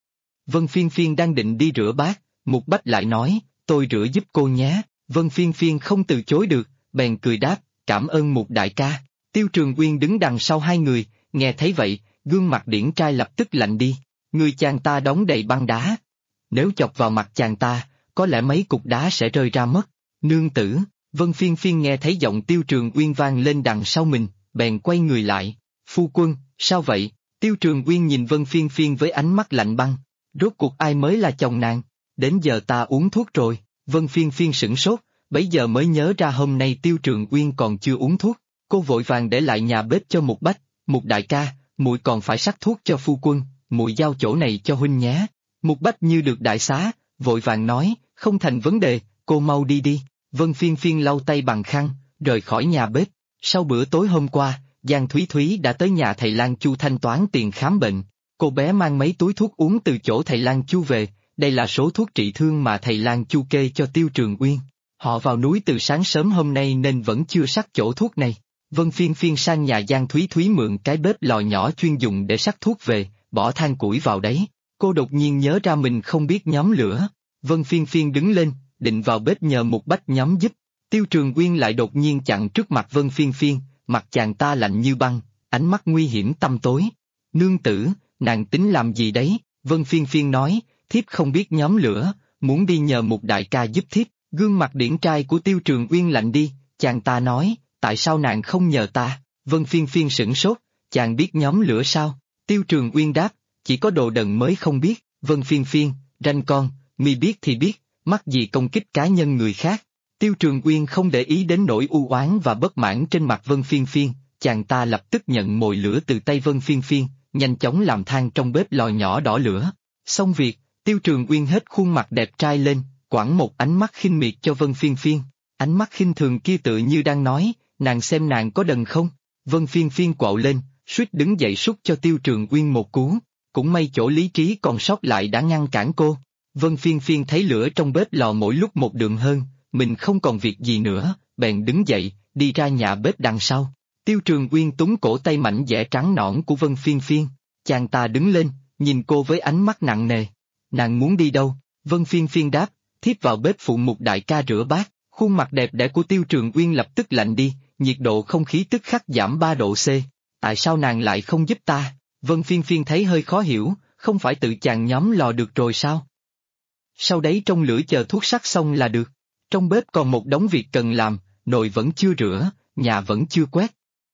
A: Vân Phiên Phiên đang định đi rửa bát, Mục Bách lại nói, tôi rửa giúp cô nhé. Vân Phiên Phiên không từ chối được, bèn cười đáp, cảm ơn Mục đại ca. Tiêu Trường Uyên đứng đằng sau 2 người, nghe thấy vậy, gương mặt điển trai lập tức lạnh đi. Người chàng ta đóng đầy băng đá. Nếu chọc vào mặt chàng ta, có lẽ mấy cục đá sẽ rơi ra mất. Nương tử, Vân Phiên Phiên nghe thấy giọng Tiêu Trường Uyên vang lên đằng sau mình, bèn quay người lại. Phu quân, sao vậy? Tiêu Trường Uyên nhìn Vân Phiên Phiên với ánh mắt lạnh băng. Rốt cuộc ai mới là chồng nàng? Đến giờ ta uống thuốc rồi. Vân Phiên Phiên sửng sốt, bấy giờ mới nhớ ra hôm nay Tiêu Trường Uyên còn chưa uống thuốc. Cô vội vàng để lại nhà bếp cho Mục Bách. Mục đại ca, muội còn phải sắc thuốc cho phu quân, muội giao chỗ này cho huynh nhé. Mục Bách như được đại xá, vội vàng nói, không thành vấn đề, cô mau đi đi. Vân Phiên Phiên lau tay bằng khăn, rời khỏi nhà bếp. Sau bữa tối hôm qua, Giang Thúy Thúy đã tới nhà thầy Lang Chu thanh toán tiền khám bệnh. Cô bé mang mấy túi thuốc uống từ chỗ thầy Lang Chu về, đây là số thuốc trị thương mà thầy Lang Chu kê cho Tiêu Trường Uyên. Họ vào núi từ sáng sớm hôm nay nên vẫn chưa sắc chỗ thuốc này. Vân Phiên Phiên sang nhà Giang Thúy Thúy mượn cái bếp lò nhỏ chuyên dùng để sắc thuốc về, bỏ than củi vào đấy. Cô đột nhiên nhớ ra mình không biết nhóm lửa. Vân Phiên Phiên đứng lên, định vào bếp nhờ Mục Bách nhóm giúp. Tiêu Trường Uyên lại đột nhiên chặn trước mặt Vân Phiên Phiên, mặt chàng ta lạnh như băng, ánh mắt nguy hiểm tăm tối. Nương tử, nàng tính làm gì đấy? Vân Phiên Phiên nói, thiếp không biết nhóm lửa, muốn đi nhờ Mục đại ca giúp thiếp. Gương mặt điển trai của Tiêu Trường Uyên lạnh đi, chàng ta nói, tại sao nàng không nhờ ta? Vân Phiên Phiên sửng sốt, chàng biết nhóm lửa sao? Tiêu Trường Uyên đáp, chỉ có đồ đần mới không biết. Vân Phiên Phiên, ranh con, mi biết thì biết, mắc gì công kích cá nhân người khác. Tiêu Trường Uyên không để ý đến nỗi u oán và bất mãn trên mặt Vân Phiên Phiên, chàng ta lập tức nhận mồi lửa từ tay Vân Phiên Phiên, nhanh chóng làm than trong bếp lò nhỏ đỏ lửa. Xong việc, Tiêu Trường Uyên hết khuôn mặt đẹp trai lên, quẳng một ánh mắt khinh miệt cho Vân Phiên Phiên. Ánh mắt khinh thường kia tự như đang nói, nàng xem nàng có đần không? Vân Phiên Phiên quạo lên, suýt đứng dậy sút cho Tiêu Trường Uyên một cú. Cũng may chỗ lý trí còn sót lại đã ngăn cản cô. Vân Phiên Phiên thấy lửa trong bếp lò mỗi lúc một đường hơn, mình không còn việc gì nữa, bèn đứng dậy, đi ra nhà bếp đằng sau. Tiêu Trường Uyên túm cổ tay mảnh dẻ trắng nõn của Vân Phiên Phiên, chàng ta đứng lên, nhìn cô với ánh mắt nặng nề. Nàng muốn đi đâu? Vân Phiên Phiên đáp, thiếp vào bếp phụ Mục đại ca rửa bát. Khuôn mặt đẹp đẽ của Tiêu Trường Uyên lập tức lạnh đi, nhiệt độ không khí tức khắc giảm 3 độ C. Tại sao nàng lại không giúp ta? Vân Phiên Phiên thấy hơi khó hiểu, không phải tự chàng nhóm lò được rồi sao? Sau đấy trong lửa chờ thuốc sắc xong là được. Trong bếp còn một đống việc cần làm, nồi vẫn chưa rửa, nhà vẫn chưa quét.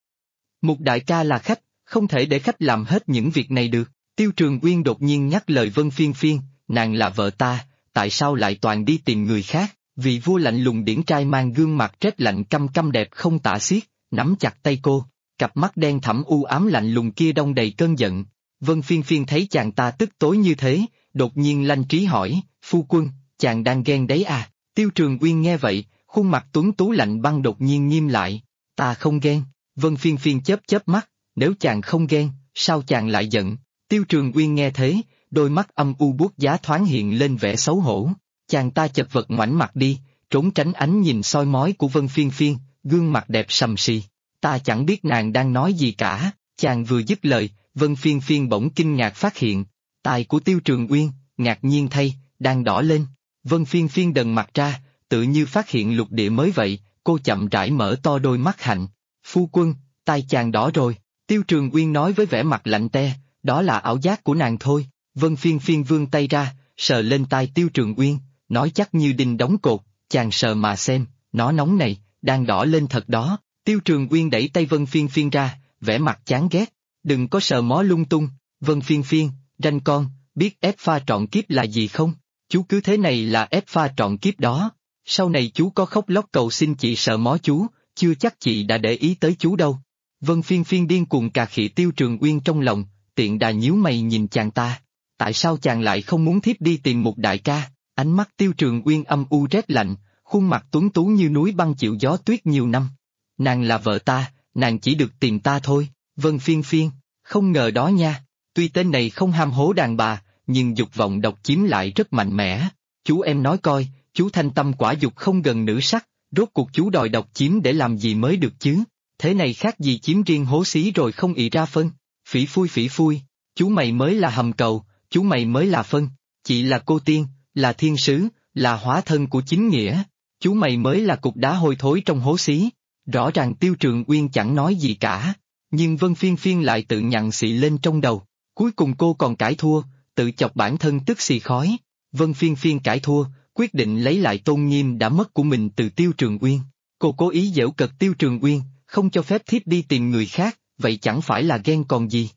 A: Mục đại ca là khách, không thể để khách làm hết những việc này được. Tiêu Trường Uyên đột nhiên nhắc lời Vân Phiên Phiên, nàng là vợ ta, tại sao lại toàn đi tìm người khác? Vị vua lạnh lùng điển trai mang gương mặt rét lạnh căm căm đẹp không tả xiết, nắm chặt tay cô, cặp mắt đen thẳm u ám lạnh lùng kia đong đầy cơn giận. Vân Phiên Phiên thấy chàng ta tức tối như thế, đột nhiên lanh trí hỏi, phu quân, chàng đang ghen đấy à? Tiêu Trường Uyên nghe vậy, khuôn mặt tuấn tú lạnh băng đột nhiên nghiêm lại, ta không ghen. Vân Phiên Phiên chớp chớp mắt, nếu chàng không ghen, sao chàng lại giận? Tiêu Trường Uyên nghe thế, đôi mắt âm u buốt giá thoáng hiện lên vẻ xấu hổ. Chàng ta chật vật ngoảnh mặt đi, trốn tránh ánh nhìn soi mói của Vân Phiên Phiên, gương mặt đẹp sầm sì. Ta chẳng biết nàng đang nói gì cả. Chàng vừa dứt lời, Vân Phiên Phiên bỗng kinh ngạc phát hiện, tai của Tiêu Trường Uyên, ngạc nhiên thay, đang đỏ lên. Vân Phiên Phiên đần mặt ra, tự như phát hiện lục địa mới vậy, cô chậm rãi mở to đôi mắt hạnh. Phu quân, tai chàng đỏ rồi. Tiêu Trường Uyên nói với vẻ mặt lạnh te, đó là ảo giác của nàng thôi. Vân Phiên Phiên vươn tay ra, sờ lên tai Tiêu Trường Uyên, nói chắc như đinh đóng cột, chàng sờ mà xem, nó nóng này, đang đỏ lên thật đó. Tiêu Trường Uyên đẩy tay Vân Phiên Phiên ra, vẻ mặt chán ghét, đừng có sờ mó lung tung. Vân Phiên Phiên, ranh con, biết ép pha trọn kiếp là gì không? Chú cứ thế này là ép pha trọn kiếp đó. Sau này chú có khóc lóc cầu xin chị sờ mó chú, chưa chắc chị đã để ý tới chú đâu. Vân Phiên Phiên điên cuồng cà khịa Tiêu Trường Uyên trong lòng, tiện đà nhíu mày nhìn chàng ta. Tại sao chàng lại không muốn thiếp đi tìm một đại ca? Ánh mắt Tiêu Trường Uyên âm u rét lạnh, khuôn mặt tuấn tú như núi băng chịu gió tuyết nhiều năm. Nàng là vợ ta, nàng chỉ được tìm ta thôi. Vân Phiên Phiên, không ngờ đó nha. Tuy tên này không ham hố đàn bà, nhưng dục vọng độc chiếm lại rất mạnh mẽ. Chú em nói coi, chú thanh tâm quả dục không gần nữ sắc, rốt cuộc chú đòi độc chiếm để làm gì mới được chứ? Thế này khác gì chiếm riêng hố xí rồi không ị ra phân. Phỉ phui, chú mày mới là hầm cầu, chú mày mới là phân. Chị là cô tiên, là thiên sứ, là hóa thân của chính nghĩa. Chú mày mới là cục đá hôi thối trong hố xí. Rõ ràng Tiêu Trường Uyên chẳng nói gì cả, nhưng Vân Phiên Phiên lại tự nhặn xị lên trong đầu. Cuối cùng cô còn cãi thua, tự chọc bản thân tức xì khói. Vân Phiên Phiên cãi thua, quyết định lấy lại tôn nghiêm đã mất của mình từ Tiêu Trường Uyên. Cô cố ý giễu cợt Tiêu Trường Uyên, không cho phép thiếp đi tìm người khác, vậy chẳng phải là ghen còn gì?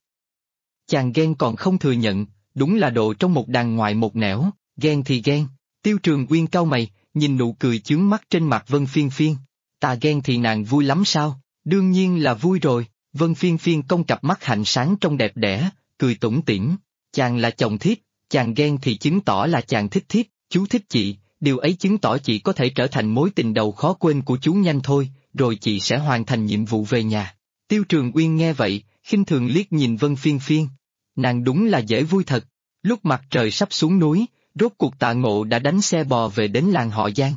A: Chàng ghen còn không thừa nhận, đúng là đồ trong một đàn ngoại một nẻo, ghen thì ghen. Tiêu Trường Uyên cau mày, nhìn nụ cười chướng mắt trên mặt Vân Phiên Phiên. Ta ghen thì nàng vui lắm sao? Đương nhiên là vui rồi. Vân Phiên Phiên cong cặp mắt hạnh sáng trong đẹp đẽ, cười tủm tỉm. Chàng là chồng thiếp, chàng ghen thì chứng tỏ là chàng thích thiếp, chú thích chị, điều ấy chứng tỏ chị có thể trở thành mối tình đầu khó quên của chú nhanh thôi, rồi chị sẽ hoàn thành nhiệm vụ về nhà. Tiêu Trường Uyên nghe vậy, khinh thường liếc nhìn Vân Phiên Phiên. Nàng đúng là dễ vui thật. Lúc mặt trời sắp xuống núi, rốt cuộc Tạ Ngộ đã đánh xe bò về đến làng họ Giang.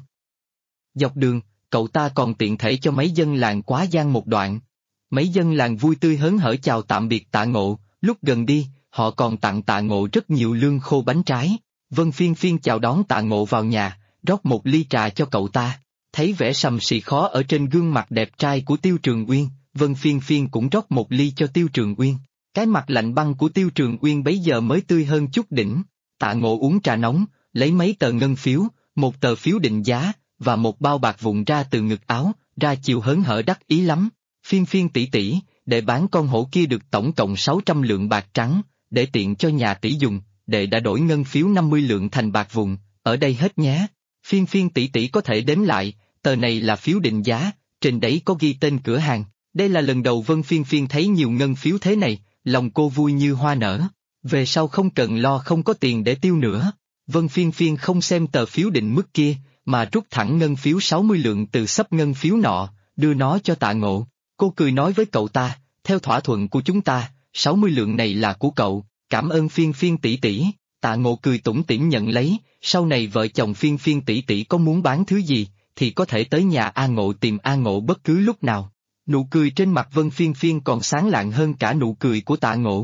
A: Dọc đường, cậu ta còn tiện thể cho mấy dân làng quá giang một đoạn. Mấy dân làng vui tươi hớn hở chào tạm biệt Tạ Ngộ, lúc gần đi, họ còn tặng Tạ Ngộ rất nhiều lương khô bánh trái. Vân Phiên Phiên chào đón Tạ Ngộ vào nhà, rót một ly trà cho cậu ta. Thấy vẻ sầm sì khó ở trên gương mặt đẹp trai của Tiêu Trường Uyên, Vân Phiên Phiên cũng rót một ly cho Tiêu Trường Uyên. Cái mặt lạnh băng của Tiêu Trường Uyên bấy giờ mới tươi hơn chút đỉnh. Tạ Ngộ uống trà nóng, lấy mấy tờ ngân phiếu, một tờ phiếu định giá, và một bao bạc vụn ra từ ngực áo, ra chiều hớn hở đắc ý lắm. Phiên Phiên tỷ tỷ, để bán con hổ kia được tổng cộng 600 lượng bạc trắng, để tiện cho nhà tỷ dùng, đệ đã đổi ngân phiếu 50 lượng thành bạc vụn, ở đây hết nhé. Phiên Phiên tỷ tỷ có thể đếm lại, tờ này là phiếu định giá, trên đấy có ghi tên cửa hàng. Đây là lần đầu Vân Phiên Phiên thấy nhiều ngân phiếu thế này, lòng cô vui như hoa nở. Về sau không cần lo không có tiền để tiêu nữa. Vân Phiên Phiên không xem tờ phiếu định mức kia, mà rút thẳng ngân phiếu 60 lượng từ xấp ngân phiếu nọ, đưa nó cho Tạ Ngộ. Cô cười nói với cậu ta, theo thỏa thuận của chúng ta, 60 lượng này là của cậu, cảm ơn Phiên Phiên tỷ tỷ. Tạ Ngộ cười tủm tỉm nhận lấy, sau này vợ chồng Phiên Phiên tỷ tỷ có muốn bán thứ gì, thì có thể tới nhà A Ngộ tìm A Ngộ bất cứ lúc nào. Nụ cười trên mặt Vân Phiên Phiên còn sáng lạng hơn cả nụ cười của Tạ Ngộ.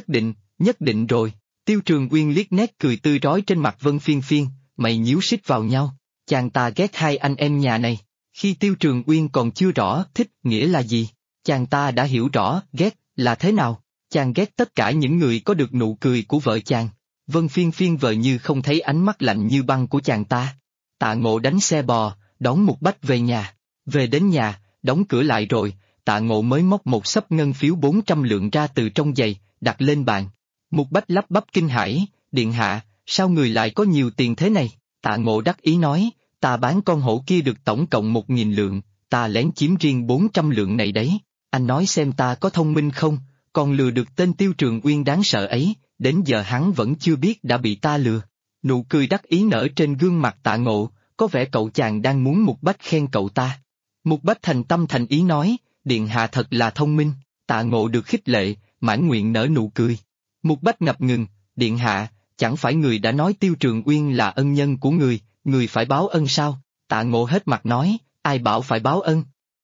A: Nhất định rồi. Tiêu Trường Uyên liếc nét cười tươi rói trên mặt Vân Phiên Phiên, mày nhíu xích vào nhau. Chàng ta ghét hai anh em nhà này. Khi Tiêu Trường Uyên còn chưa rõ thích nghĩa là gì, chàng ta đã hiểu rõ ghét là thế nào. Chàng ghét tất cả những người có được nụ cười của vợ chàng. Vân Phiên Phiên vờ như không thấy ánh mắt lạnh như băng của chàng ta. Tạ Ngộ đánh xe bò, đón Mục Bách về nhà. Về đến nhà, đóng cửa lại rồi, Tạ Ngộ mới móc một xấp ngân phiếu 400 lượng ra từ trong giày, đặt lên bàn. Mục Bách lắp bắp kinh hãi, điện hạ, sao người lại có nhiều tiền thế này? Tạ Ngộ đắc ý nói, ta bán con hổ kia được tổng cộng 1.000 lượng, ta lén chiếm riêng 400 lượng này đấy. Anh nói xem ta có thông minh không, còn lừa được tên Tiêu Trường Uyên đáng sợ ấy, đến giờ hắn vẫn chưa biết đã bị ta lừa. Nụ cười đắc ý nở trên gương mặt Tạ Ngộ, có vẻ cậu chàng đang muốn Mục Bách khen cậu ta. Mục Bách thành tâm thành ý nói, điện hạ thật là thông minh. Tạ Ngộ được khích lệ, mãn nguyện nở nụ cười. Mục Bách ngập ngừng, điện hạ, chẳng phải người đã nói Tiêu Trường Uyên là ân nhân của người phải báo ân sao? Tạ Ngộ hết mặt nói, ai bảo phải báo ân?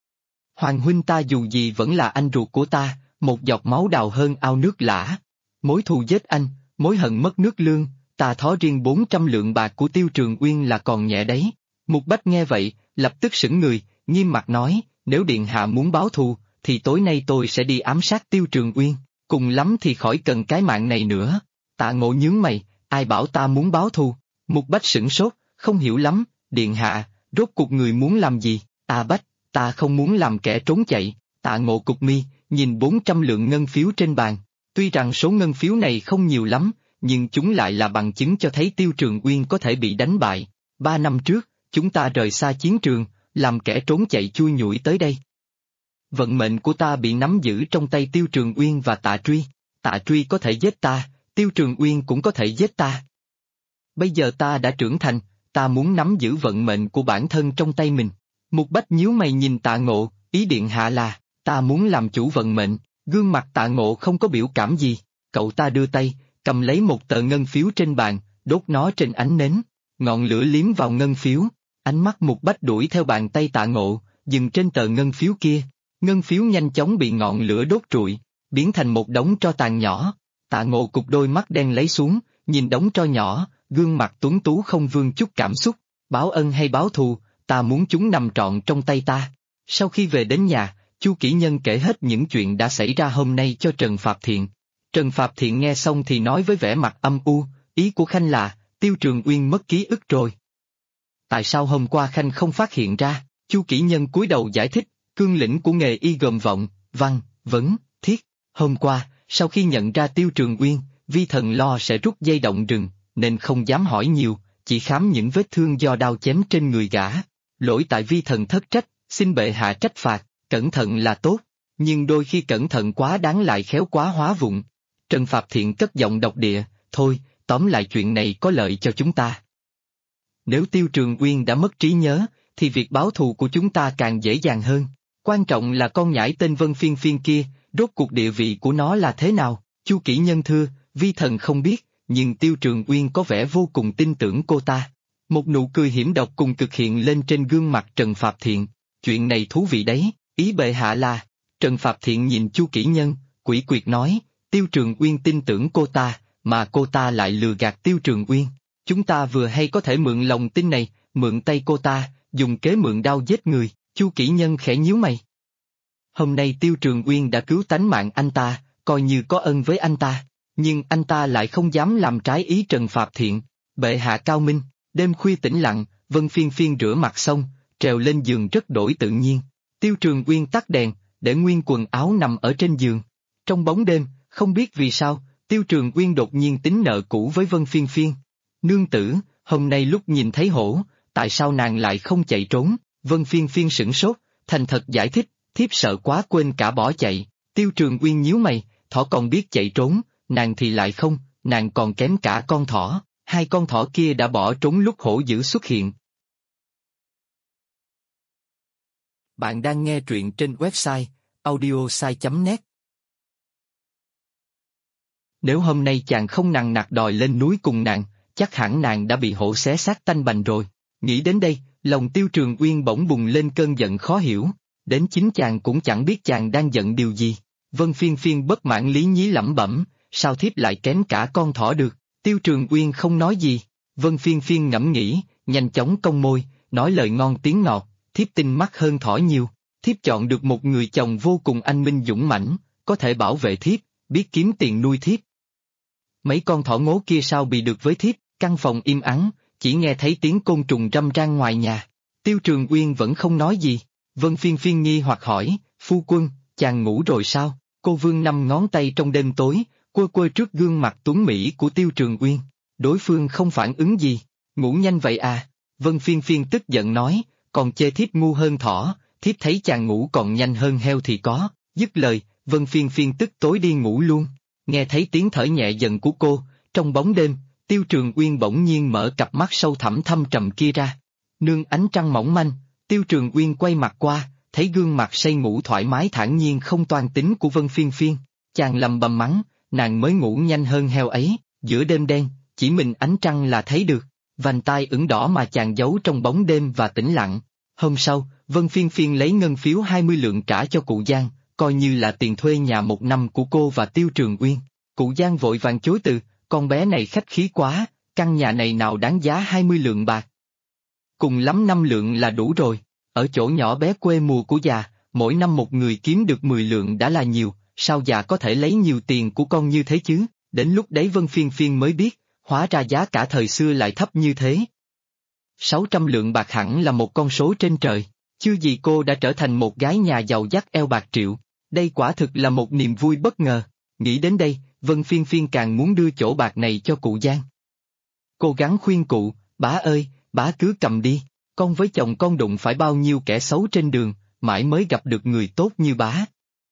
A: Hoàng huynh ta dù gì vẫn là anh ruột của ta, một giọt máu đào hơn ao nước lã. Mối thù giết anh, mối hận mất nước lương, ta thó riêng 400 lượng bạc của Tiêu Trường Uyên là còn nhẹ đấy. Mục Bách nghe vậy, lập tức sững người, nghiêm mặt nói, nếu điện hạ muốn báo thù, thì tối nay tôi sẽ đi ám sát Tiêu Trường Uyên, cùng lắm thì khỏi cần cái mạng này nữa. Tạ Ngộ nhướng mày, ai bảo ta muốn báo thù? Mục Bách sửng sốt, không hiểu lắm, điện hạ, rốt cuộc người muốn làm gì? Bách, ta không muốn làm kẻ trốn chạy. Tạ Ngộ cụp mi, nhìn 400 lượng ngân phiếu trên bàn. Tuy rằng số ngân phiếu này không nhiều lắm, nhưng chúng lại là bằng chứng cho thấy Tiêu Trường Uyên có thể bị đánh bại. 3 năm trước, chúng ta rời xa chiến trường, làm kẻ trốn chạy chui nhủi tới đây. Vận mệnh của ta bị nắm giữ trong tay Tiêu Trường Uyên và Tạ Truy. Tạ Truy có thể giết ta, Tiêu Trường Uyên cũng có thể giết ta. Bây giờ ta đã trưởng thành, ta muốn nắm giữ vận mệnh của bản thân trong tay mình. Mục Bách nhíu mày nhìn Tạ Ngộ, ý điện hạ là, ta muốn làm chủ vận mệnh. Gương mặt Tạ Ngộ không có biểu cảm gì, cậu ta đưa tay, cầm lấy một tờ ngân phiếu trên bàn, đốt nó trên ánh nến. Ngọn lửa liếm vào ngân phiếu, ánh mắt Mục Bách đuổi theo bàn tay Tạ Ngộ, dừng trên tờ ngân phiếu kia. Ngân phiếu nhanh chóng bị ngọn lửa đốt trụi, biến thành một đống tro tàn nhỏ. Tạ Ngộ cụp đôi mắt đen lấy xuống, nhìn đống tro nhỏ, gương mặt tuấn tú không vương chút cảm xúc. Báo ân hay báo thù, ta muốn chúng nằm trọn trong tay ta. Sau khi về đến nhà, Chu Kỷ Nhân kể hết những chuyện đã xảy ra hôm nay cho Trần Phạp Thiện. Trần Phạp Thiện nghe xong thì nói với vẻ mặt âm u, ý của Khanh là, Tiêu Trường Uyên mất ký ức rồi. Tại sao hôm qua Khanh không phát hiện ra? Chu Kỷ Nhân cúi đầu giải thích, cương lĩnh của nghề y gồm vọng, văn, vấn, thiết. Hôm qua, sau khi nhận ra Tiêu Trường Uyên, vi thần lo sẽ rút dây động rừng, nên không dám hỏi nhiều, chỉ khám những vết thương do đao chém trên người gã. Lỗi tại vi thần thất trách, xin bệ hạ trách phạt, cẩn thận là tốt, nhưng đôi khi cẩn thận quá đáng lại khéo quá hóa vụng. Trần Phạp Thiện cất giọng độc địa, thôi, tóm lại chuyện này có lợi cho chúng ta. Nếu Tiêu Trường Uyên đã mất trí nhớ, thì việc báo thù của chúng ta càng dễ dàng hơn. Quan trọng là con nhãi tên Vân Phiên Phiên kia, rốt cuộc địa vị của nó là thế nào? Chu Kỷ Nhân thưa, vi thần không biết, nhưng Tiêu Trường Uyên có vẻ vô cùng tin tưởng cô ta. Một nụ cười hiểm độc cùng cực hiện lên trên gương mặt Trần Phạp Thiện. Chuyện này thú vị đấy, ý bệ hạ là... Trần Phạp Thiện nhìn Chu Kỷ Nhân, quỷ quyệt nói, Tiêu Trường Uyên tin tưởng cô ta, mà cô ta lại lừa gạt Tiêu Trường Uyên. Chúng ta vừa hay có thể mượn lòng tin này, mượn tay cô ta, dùng kế mượn đao giết người. Chu Kỷ Nhân khẽ nhíu mày. Hôm nay Tiêu Trường Uyên đã cứu tánh mạng anh ta, coi như có ân với anh ta, nhưng anh ta lại không dám làm trái ý Trần Phạp Thiện. Bệ hạ cao minh. Đêm khuya tĩnh lặng, Vân Phiên Phiên rửa mặt xong, trèo lên giường rất đổi tự nhiên. Tiêu Trường Uyên tắt đèn, để nguyên quần áo nằm ở trên giường. Trong bóng đêm, không biết vì sao, Tiêu Trường Uyên đột nhiên tính nợ cũ với Vân Phiên Phiên. Nương tử, hôm nay lúc nhìn thấy hổ, tại sao nàng lại không chạy trốn? Vân Phiên Phiên sửng sốt, thành thật giải thích, thiếp sợ quá quên cả bỏ chạy. Tiêu Trường Uyên nhíu mày, thỏ còn biết chạy trốn, nàng thì lại không, nàng còn kém cả con thỏ. Hai con thỏ kia đã bỏ trốn lúc hổ dữ xuất hiện. Bạn đang nghe truyện trên website audiosai.net. Nếu hôm nay chàng không nằng nặc đòi lên núi cùng nàng, chắc hẳn nàng đã bị hổ xé xác tanh bành rồi. Nghĩ đến đây, lòng Tiêu Trường Uyên bỗng bùng lên cơn giận khó hiểu, đến chính chàng cũng chẳng biết chàng đang giận điều gì. Vân Phiên Phiên bất mãn lý nhí lẩm bẩm, sao thiếp lại kém cả con thỏ được? Tiêu Trường Uyên không nói gì, Vân Phiên Phiên ngẫm nghĩ, nhanh chóng cong môi, nói lời ngon tiếng ngọt, thiếp tinh mắt hơn thỏ nhiều. Thiếp chọn được một người chồng vô cùng anh minh dũng mãnh, có thể bảo vệ thiếp, biết kiếm tiền nuôi thiếp. Mấy con thỏ ngố kia sao bị được với thiếp? Căn phòng im ắng, chỉ nghe thấy tiếng côn trùng râm ran ngoài nhà. Tiêu Trường Uyên vẫn không nói gì. Vân Phiên Phiên nghi hoặc hỏi, phu quân, chàng ngủ rồi sao? Cô vương năm ngón tay trong đêm tối, quơ quơ trước gương mặt tuấn mỹ của Tiêu Trường Uyên. Đối phương không phản ứng gì. Ngủ nhanh vậy à? Vân Phiên Phiên tức giận nói, còn chê thiếp ngu hơn thỏ, thiếp thấy chàng ngủ còn nhanh hơn heo thì có. Dứt lời, Vân Phiên Phiên tức tối đi ngủ luôn. Nghe thấy tiếng thở nhẹ dần của cô, trong bóng đêm, Tiêu Trường Uyên bỗng nhiên mở cặp mắt sâu thẳm thâm trầm kia ra. Nương ánh trăng mỏng manh, Tiêu Trường Uyên quay mặt qua, thấy gương mặt say ngủ thoải mái thản nhiên không toan tính của Vân Phiên Phiên. Chàng lầm bầm mắng, nàng mới ngủ nhanh hơn heo ấy, giữa đêm đen, chỉ mình ánh trăng là thấy được. Vành tai ửng đỏ mà chàng giấu trong bóng đêm và tĩnh lặng. Hôm sau, Vân Phiên Phiên lấy ngân phiếu 20 lượng trả cho cụ Giang, coi như là tiền thuê nhà 1 năm của cô và Tiêu Trường Uyên. Cụ Giang vội vàng chối từ, con bé này khách khí quá, căn nhà này nào đáng giá 20 lượng bạc. Cùng lắm 5 lượng là đủ rồi, ở chỗ nhỏ bé quê mùa của già, mỗi năm một người kiếm được 10 lượng đã là nhiều, sao già có thể lấy nhiều tiền của con như thế chứ? Đến lúc đấy Vân Phiên Phiên mới biết, hóa ra giá cả thời xưa lại thấp như thế. 600 lượng bạc hẳn là một con số trên trời, chưa gì cô đã trở thành một gái nhà giàu dắt eo bạc triệu, đây quả thực là một niềm vui bất ngờ. Nghĩ đến đây, Vân Phiên Phiên càng muốn đưa chỗ bạc này cho cụ Giang. Cô gắng khuyên cụ, bá ơi, bá cứ cầm đi, con với chồng con đụng phải bao nhiêu kẻ xấu trên đường, mãi mới gặp được người tốt như bá.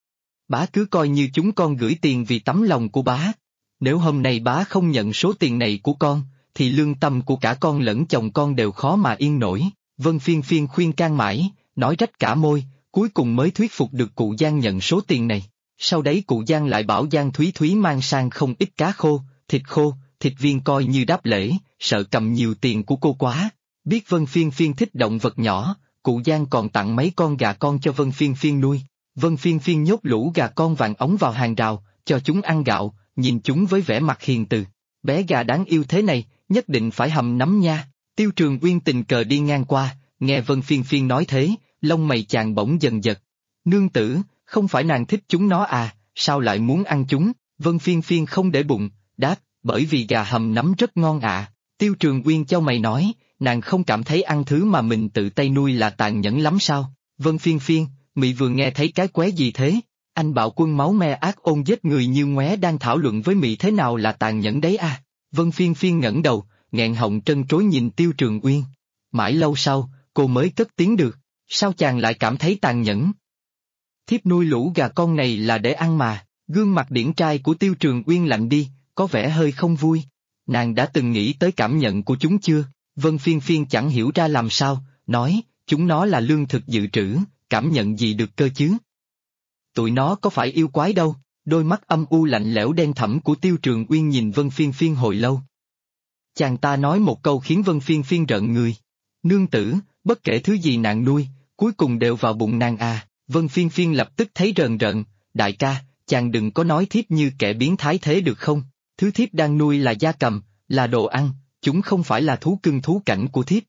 A: Bá cứ coi như chúng con gửi tiền vì tấm lòng của bá. Nếu hôm nay bá không nhận số tiền này của con, thì lương tâm của cả con lẫn chồng con đều khó mà yên nổi. Vân Phiên Phiên khuyên can mãi, nói rách cả môi, cuối cùng mới thuyết phục được cụ Giang nhận số tiền này. Sau đấy cụ Giang lại bảo Giang Thúy Thúy mang sang không ít cá khô, thịt viên coi như đáp lễ, sợ cầm nhiều tiền của cô quá. Biết Vân Phiên Phiên thích động vật nhỏ, cụ Giang còn tặng mấy con gà con cho Vân Phiên Phiên nuôi. Vân Phiên Phiên nhốt lũ gà con vàng ống vào hàng rào, cho chúng ăn gạo, nhìn chúng với vẻ mặt hiền từ. Bé gà đáng yêu thế này, nhất định phải hầm nấm nha. Tiêu Trường Uyên tình cờ đi ngang qua, nghe Vân Phiên Phiên nói thế, lông mày chàng bỗng dần giật. Nương tử, không phải nàng thích chúng nó à, sao lại muốn ăn chúng? Vân Phiên Phiên không để bụng, đáp, bởi vì gà hầm nấm rất ngon ạ. Tiêu Trường Uyên chau mày nói, nàng không cảm thấy ăn thứ mà mình tự tay nuôi là tàn nhẫn lắm sao? Vân Phiên Phiên, mị vừa nghe thấy cái quái gì thế? Anh bạo quân máu me ác ôn giết người như ngoé đang thảo luận với mị thế nào là tàn nhẫn đấy à? Vân Phiên Phiên ngẩng đầu, nghẹn họng trân trối nhìn Tiêu Trường Uyên. Mãi lâu sau, cô mới cất tiếng được, sao chàng lại cảm thấy tàn nhẫn? Thiếp nuôi lũ gà con này là để ăn mà. Gương mặt điển trai của Tiêu Trường Uyên lạnh đi, có vẻ hơi không vui. Nàng đã từng nghĩ tới cảm nhận của chúng chưa? Vân Phiên Phiên chẳng hiểu ra làm sao, nói, chúng nó là lương thực dự trữ, cảm nhận gì được cơ chứ? Tụi nó có phải yêu quái đâu. Đôi mắt âm u lạnh lẽo đen thẳm của Tiêu Trường Uyên nhìn Vân Phiên Phiên hồi lâu. Chàng ta nói một câu khiến Vân Phiên Phiên rợn người. Nương tử, bất kể thứ gì nàng nuôi, cuối cùng đều vào bụng nàng à. Vân Phiên Phiên lập tức thấy rờn rợn, đại ca, chàng đừng có nói thiếp như kẻ biến thái thế được không? Thứ thiếp đang nuôi là gia cầm, là đồ ăn, chúng không phải là thú cưng thú cảnh của thiếp.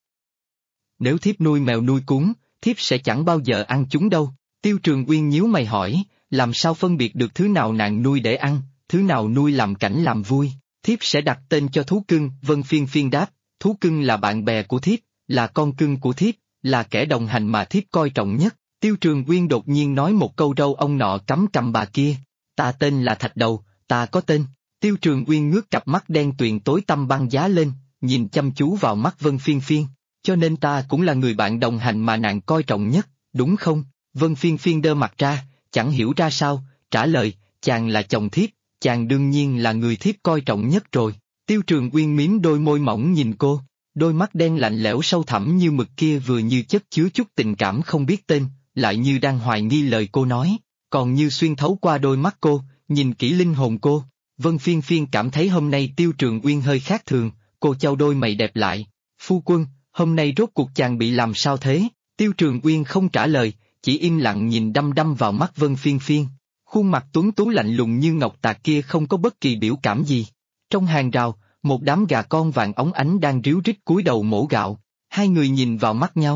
A: Nếu thiếp nuôi mèo nuôi cún, thiếp sẽ chẳng bao giờ ăn chúng đâu. Tiêu Trường Uyên nhíu mày hỏi, làm sao phân biệt được thứ nào nàng nuôi để ăn, thứ nào nuôi làm cảnh làm vui? Thiếp sẽ đặt tên cho thú cưng. Vân Phiên Phiên đáp, thú cưng là bạn bè của thiếp, là con cưng của thiếp, là kẻ đồng hành mà thiếp coi trọng nhất. Tiêu Trường Uyên đột nhiên nói một câu râu ông nọ cắm cằm bà kia, ta tên là Thạch Đầu, ta có tên. Tiêu Trường Uyên ngước cặp mắt đen tuyền tối tăm băng giá lên, nhìn chăm chú vào mắt Vân Phiên Phiên, cho nên ta cũng là người bạn đồng hành mà nàng coi trọng nhất, đúng không? Vân Phiên Phiên đơ mặt ra, chẳng hiểu ra sao, trả lời, chàng là chồng thiếp, chàng đương nhiên là người thiếp coi trọng nhất rồi. Tiêu Trường Uyên mím đôi môi mỏng nhìn cô, đôi mắt đen lạnh lẽo sâu thẳm như mực kia vừa như chất chứa chút tình cảm không biết tên, lại như đang hoài nghi lời cô nói, còn như xuyên thấu qua đôi mắt cô, nhìn kỹ linh hồn cô. Vân Phiên Phiên cảm thấy hôm nay Tiêu Trường Uyên hơi khác thường, cô chau đôi mày đẹp lại, phu quân, hôm nay rốt cuộc chàng bị làm sao thế? Tiêu Trường Uyên không trả lời, chỉ im lặng nhìn đăm đăm vào mắt Vân Phiên Phiên. Khuôn mặt tuấn tú lạnh lùng như ngọc tạc kia không có bất kỳ biểu cảm gì. Trong hàng rào, một đám gà con vàng óng ánh đang ríu rít cúi đầu mổ gạo. Hai người nhìn vào mắt nhau,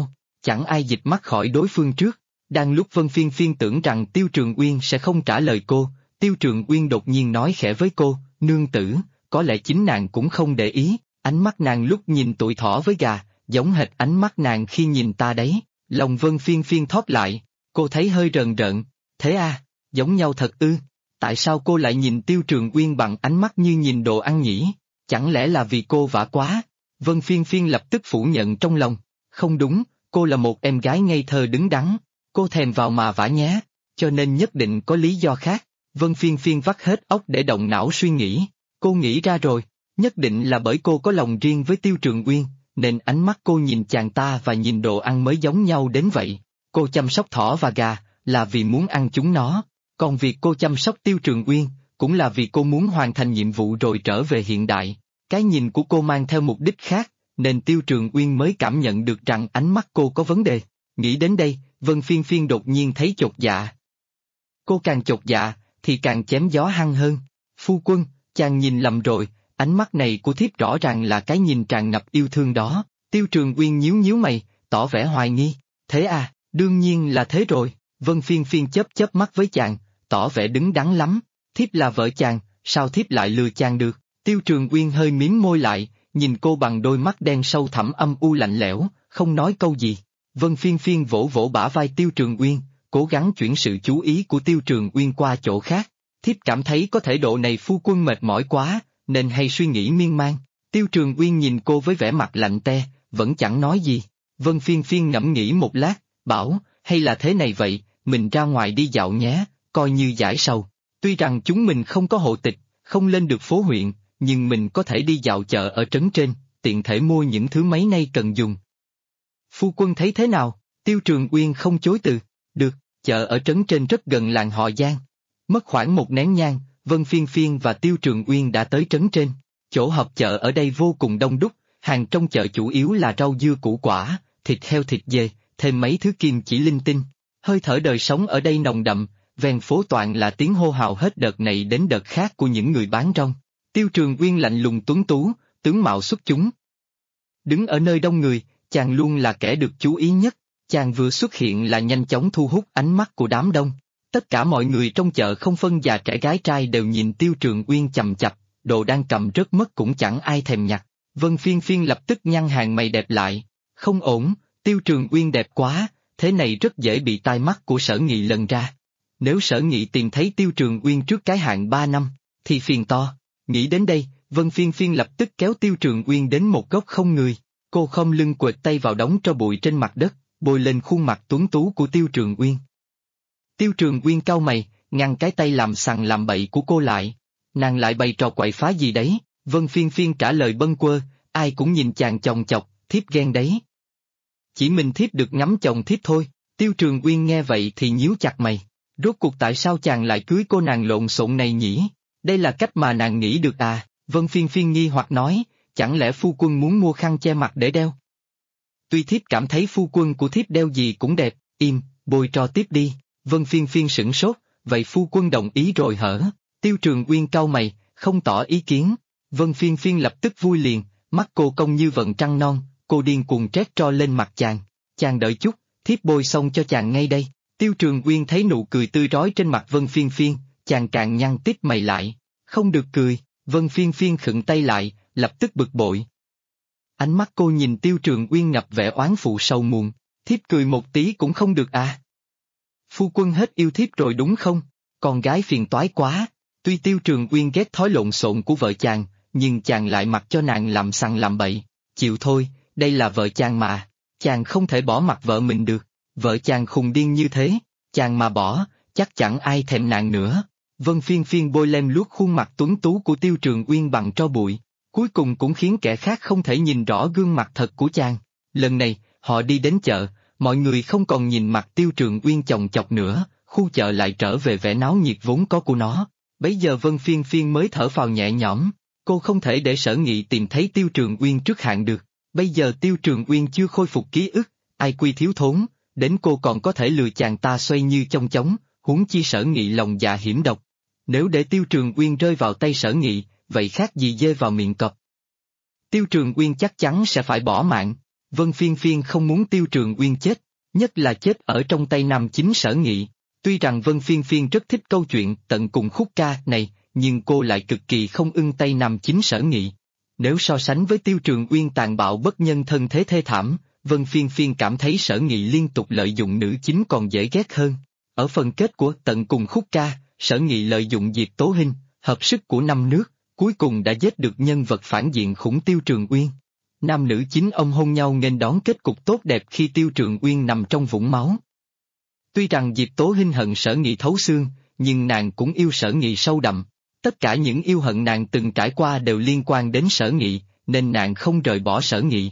A: chẳng ai dịch mắt khỏi đối phương trước. Đang lúc Vân Phiên Phiên tưởng rằng Tiêu Trường Uyên sẽ không trả lời cô, Tiêu Trường Uyên đột nhiên nói khẽ với cô, nương tử, có lẽ chính nàng cũng không để ý, ánh mắt nàng lúc nhìn tụi thỏ với gà, giống hệt ánh mắt nàng khi nhìn ta đấy. Lòng Vân Phiên Phiên thóp lại, cô thấy hơi rờn rợn, thế à, giống nhau thật ư, tại sao cô lại nhìn Tiêu Trường Uyên bằng ánh mắt như nhìn đồ ăn nhỉ, chẳng lẽ là vì cô vả quá? Vân Phiên Phiên lập tức phủ nhận trong lòng, không đúng, cô là một em gái ngây thơ đứng đắn, cô thèm vào mà vả nhé, cho nên nhất định có lý do khác. Vân Phiên Phiên vắt hết óc để động não suy nghĩ, cô nghĩ ra rồi, nhất định là bởi cô có lòng riêng với Tiêu Trường Uyên, nên ánh mắt cô nhìn chàng ta và nhìn đồ ăn mới giống nhau đến vậy. Cô chăm sóc thỏ và gà, là vì muốn ăn chúng nó, còn việc cô chăm sóc Tiêu Trường Uyên, cũng là vì cô muốn hoàn thành nhiệm vụ rồi trở về hiện đại. Cái nhìn của cô mang theo mục đích khác, nên Tiêu Trường Uyên mới cảm nhận được rằng ánh mắt cô có vấn đề. Nghĩ đến đây, Vân Phiên Phiên đột nhiên thấy chột dạ. Cô càng chột dạ, thì càng chém gió hăng hơn. Phu quân, chàng nhìn lầm rồi, ánh mắt này của thiếp rõ ràng là cái nhìn tràn ngập yêu thương đó. Tiêu Trường Uyên nhíu nhíu mày, tỏ vẻ hoài nghi. Thế à, đương nhiên là thế rồi. Vân Phiên Phiên chớp chớp mắt với chàng, tỏ vẻ đứng đắn lắm. Thiếp là vợ chàng, sao thiếp lại lừa chàng được? Tiêu Trường Uyên hơi mím môi lại, nhìn cô bằng đôi mắt đen sâu thẳm âm u lạnh lẽo, không nói câu gì. Vân Phiên Phiên vỗ vỗ bả vai Tiêu Trường Uyên, cố gắng chuyển sự chú ý của Tiêu Trường Uyên qua chỗ khác. Thiếp cảm thấy có thể độ này phu quân mệt mỏi quá, nên hay suy nghĩ miên man. Tiêu Trường Uyên nhìn cô với vẻ mặt lạnh te, vẫn chẳng nói gì. Vân Phiên Phiên ngẫm nghĩ một lát, bảo, hay là thế này vậy, mình ra ngoài đi dạo nhé, coi như giải sầu. Tuy rằng chúng mình không có hộ tịch, không lên được phố huyện, nhưng mình có thể đi dạo chợ ở trấn trên, tiện thể mua những thứ mấy nay cần dùng. Phu quân thấy thế nào? Tiêu Trường Uyên không chối từ. Được, chợ ở trấn trên rất gần làng họ Giang. Mất khoảng một nén nhang, Vân Phiên Phiên và Tiêu Trường Uyên đã tới trấn trên. Chỗ họp chợ ở đây vô cùng đông đúc, hàng trong chợ chủ yếu là rau dưa củ quả, thịt heo thịt dê, thêm mấy thứ kim chỉ linh tinh. Hơi thở đời sống ở đây nồng đậm, ven phố toàn là tiếng hô hào hết đợt này đến đợt khác của những người bán rong. Tiêu Trường Uyên lạnh lùng tuấn tú, tướng mạo xuất chúng. Đứng ở nơi đông người, chàng luôn là kẻ được chú ý nhất, chàng vừa xuất hiện là nhanh chóng thu hút ánh mắt của đám đông. Tất cả mọi người trong chợ không phân già trẻ gái trai đều nhìn Tiêu Trường Uyên chằm chằm, đồ đang cầm rớt mất cũng chẳng ai thèm nhặt. Vân Phiên Phiên lập tức nhăn hàng mày đẹp lại, không ổn, Tiêu Trường Uyên đẹp quá, thế này rất dễ bị tai mắt của Sở Nghị lần ra. Nếu Sở Nghị tìm thấy Tiêu Trường Uyên trước cái hạn 3 năm, thì phiền to. Nghĩ đến đây, Vân Phiên Phiên lập tức kéo Tiêu Trường Uyên đến một góc không người. Cô khom lưng quệt tay vào đống tro bụi trên mặt đất, bôi lên khuôn mặt tuấn tú của Tiêu Trường Uyên. Tiêu Trường Uyên cau mày, ngăn cái tay làm sằng làm bậy của cô lại. Nàng lại bày trò quậy phá gì đấy? Vân Phiên Phiên trả lời bâng quơ, ai cũng nhìn chàng chòng chọc, thiếp ghen đấy. Chỉ mình thiếp được ngắm chồng thiếp thôi. Tiêu Trường Uyên nghe vậy thì nhíu chặt mày. Rốt cuộc tại sao chàng lại cưới cô nàng lộn xộn này nhỉ? Đây là cách mà nàng nghĩ được à? Vân Phiên Phiên nghi hoặc nói, chẳng lẽ phu quân muốn mua khăn che mặt để đeo? Tuy thiếp cảm thấy phu quân của thiếp đeo gì cũng đẹp, im, bôi tro tiếp đi. Vân Phiên Phiên sửng sốt, vậy phu quân đồng ý rồi hở? Tiêu Trường Uyên cau mày, không tỏ ý kiến. Vân Phiên Phiên lập tức vui liền, mắt cô cong như vầng trăng non, cô điên cuồng trét tro lên mặt chàng. Chàng đợi chút, thiếp bôi xong cho chàng ngay đây. Tiêu Trường Uyên thấy nụ cười tươi rói trên mặt Vân Phiên Phiên, chàng càng nhăn tít mày lại. Không được cười, Vân Phiên Phiên khựng tay lại, lập tức bực bội. Ánh mắt cô nhìn Tiêu Trường Uyên ngập vẻ oán phụ sầu muộn, thiếp cười một tí cũng không được à? Phu quân hết yêu thiếp rồi đúng không? Con gái phiền toái quá. Tuy Tiêu Trường Uyên ghét thói lộn xộn của vợ chàng, nhưng chàng lại mặc cho nàng làm sằng làm bậy. Chịu thôi, đây là vợ chàng mà, chàng không thể bỏ mặc vợ mình được. Vợ chàng khùng điên như thế, chàng mà bỏ, chắc chẳng ai thèm nàng nữa. Vân Phiên Phiên bôi lem luốc khuôn mặt tuấn tú của Tiêu Trường Uyên bằng tro bụi, cuối cùng cũng khiến kẻ khác không thể nhìn rõ gương mặt thật của chàng. Lần này, họ đi đến chợ, mọi người không còn nhìn mặt Tiêu Trường Uyên chòng chọc nữa, khu chợ lại trở về vẻ náo nhiệt vốn có của nó. Bấy giờ Vân Phiên Phiên mới thở phào nhẹ nhõm, cô không thể để Sở Nghị tìm thấy Tiêu Trường Uyên trước hạn được. Bây giờ Tiêu Trường Uyên chưa khôi phục ký ức, ai quy thiếu thốn, đến cô còn có thể lừa chàng ta xoay như chong chóng, huống chi Sở Nghị lòng dạ hiểm độc. Nếu để Tiêu Trường Uyên rơi vào tay Sở Nghị, vậy khác gì dê vào miệng cọp. Tiêu Trường Uyên chắc chắn sẽ phải bỏ mạng. Vân Phiên Phiên không muốn Tiêu Trường Uyên chết, nhất là chết ở trong tay nam chính Sở Nghị. Tuy rằng Vân Phiên Phiên rất thích câu chuyện tận cùng khúc ca này, nhưng cô lại cực kỳ không ưng tay nam chính Sở Nghị. Nếu so sánh với Tiêu Trường Uyên tàn bạo bất nhân thân thế thê thảm, Vân Phiên Phiên cảm thấy Sở Nghị liên tục lợi dụng nữ chính còn dễ ghét hơn. Ở phần kết của tận cùng khúc ca, Sở Nghị lợi dụng Diệp Tố Hinh, hợp sức của năm nước, cuối cùng đã giết được nhân vật phản diện khủng Tiêu Trường Uyên. Nam nữ chính ông hôn nhau nghênh đón kết cục tốt đẹp khi Tiêu Trường Uyên nằm trong vũng máu. Tuy rằng Diệp Tố Hinh hận Sở Nghị thấu xương, nhưng nàng cũng yêu Sở Nghị sâu đậm. Tất cả những yêu hận nàng từng trải qua đều liên quan đến Sở Nghị, nên nàng không rời bỏ Sở Nghị.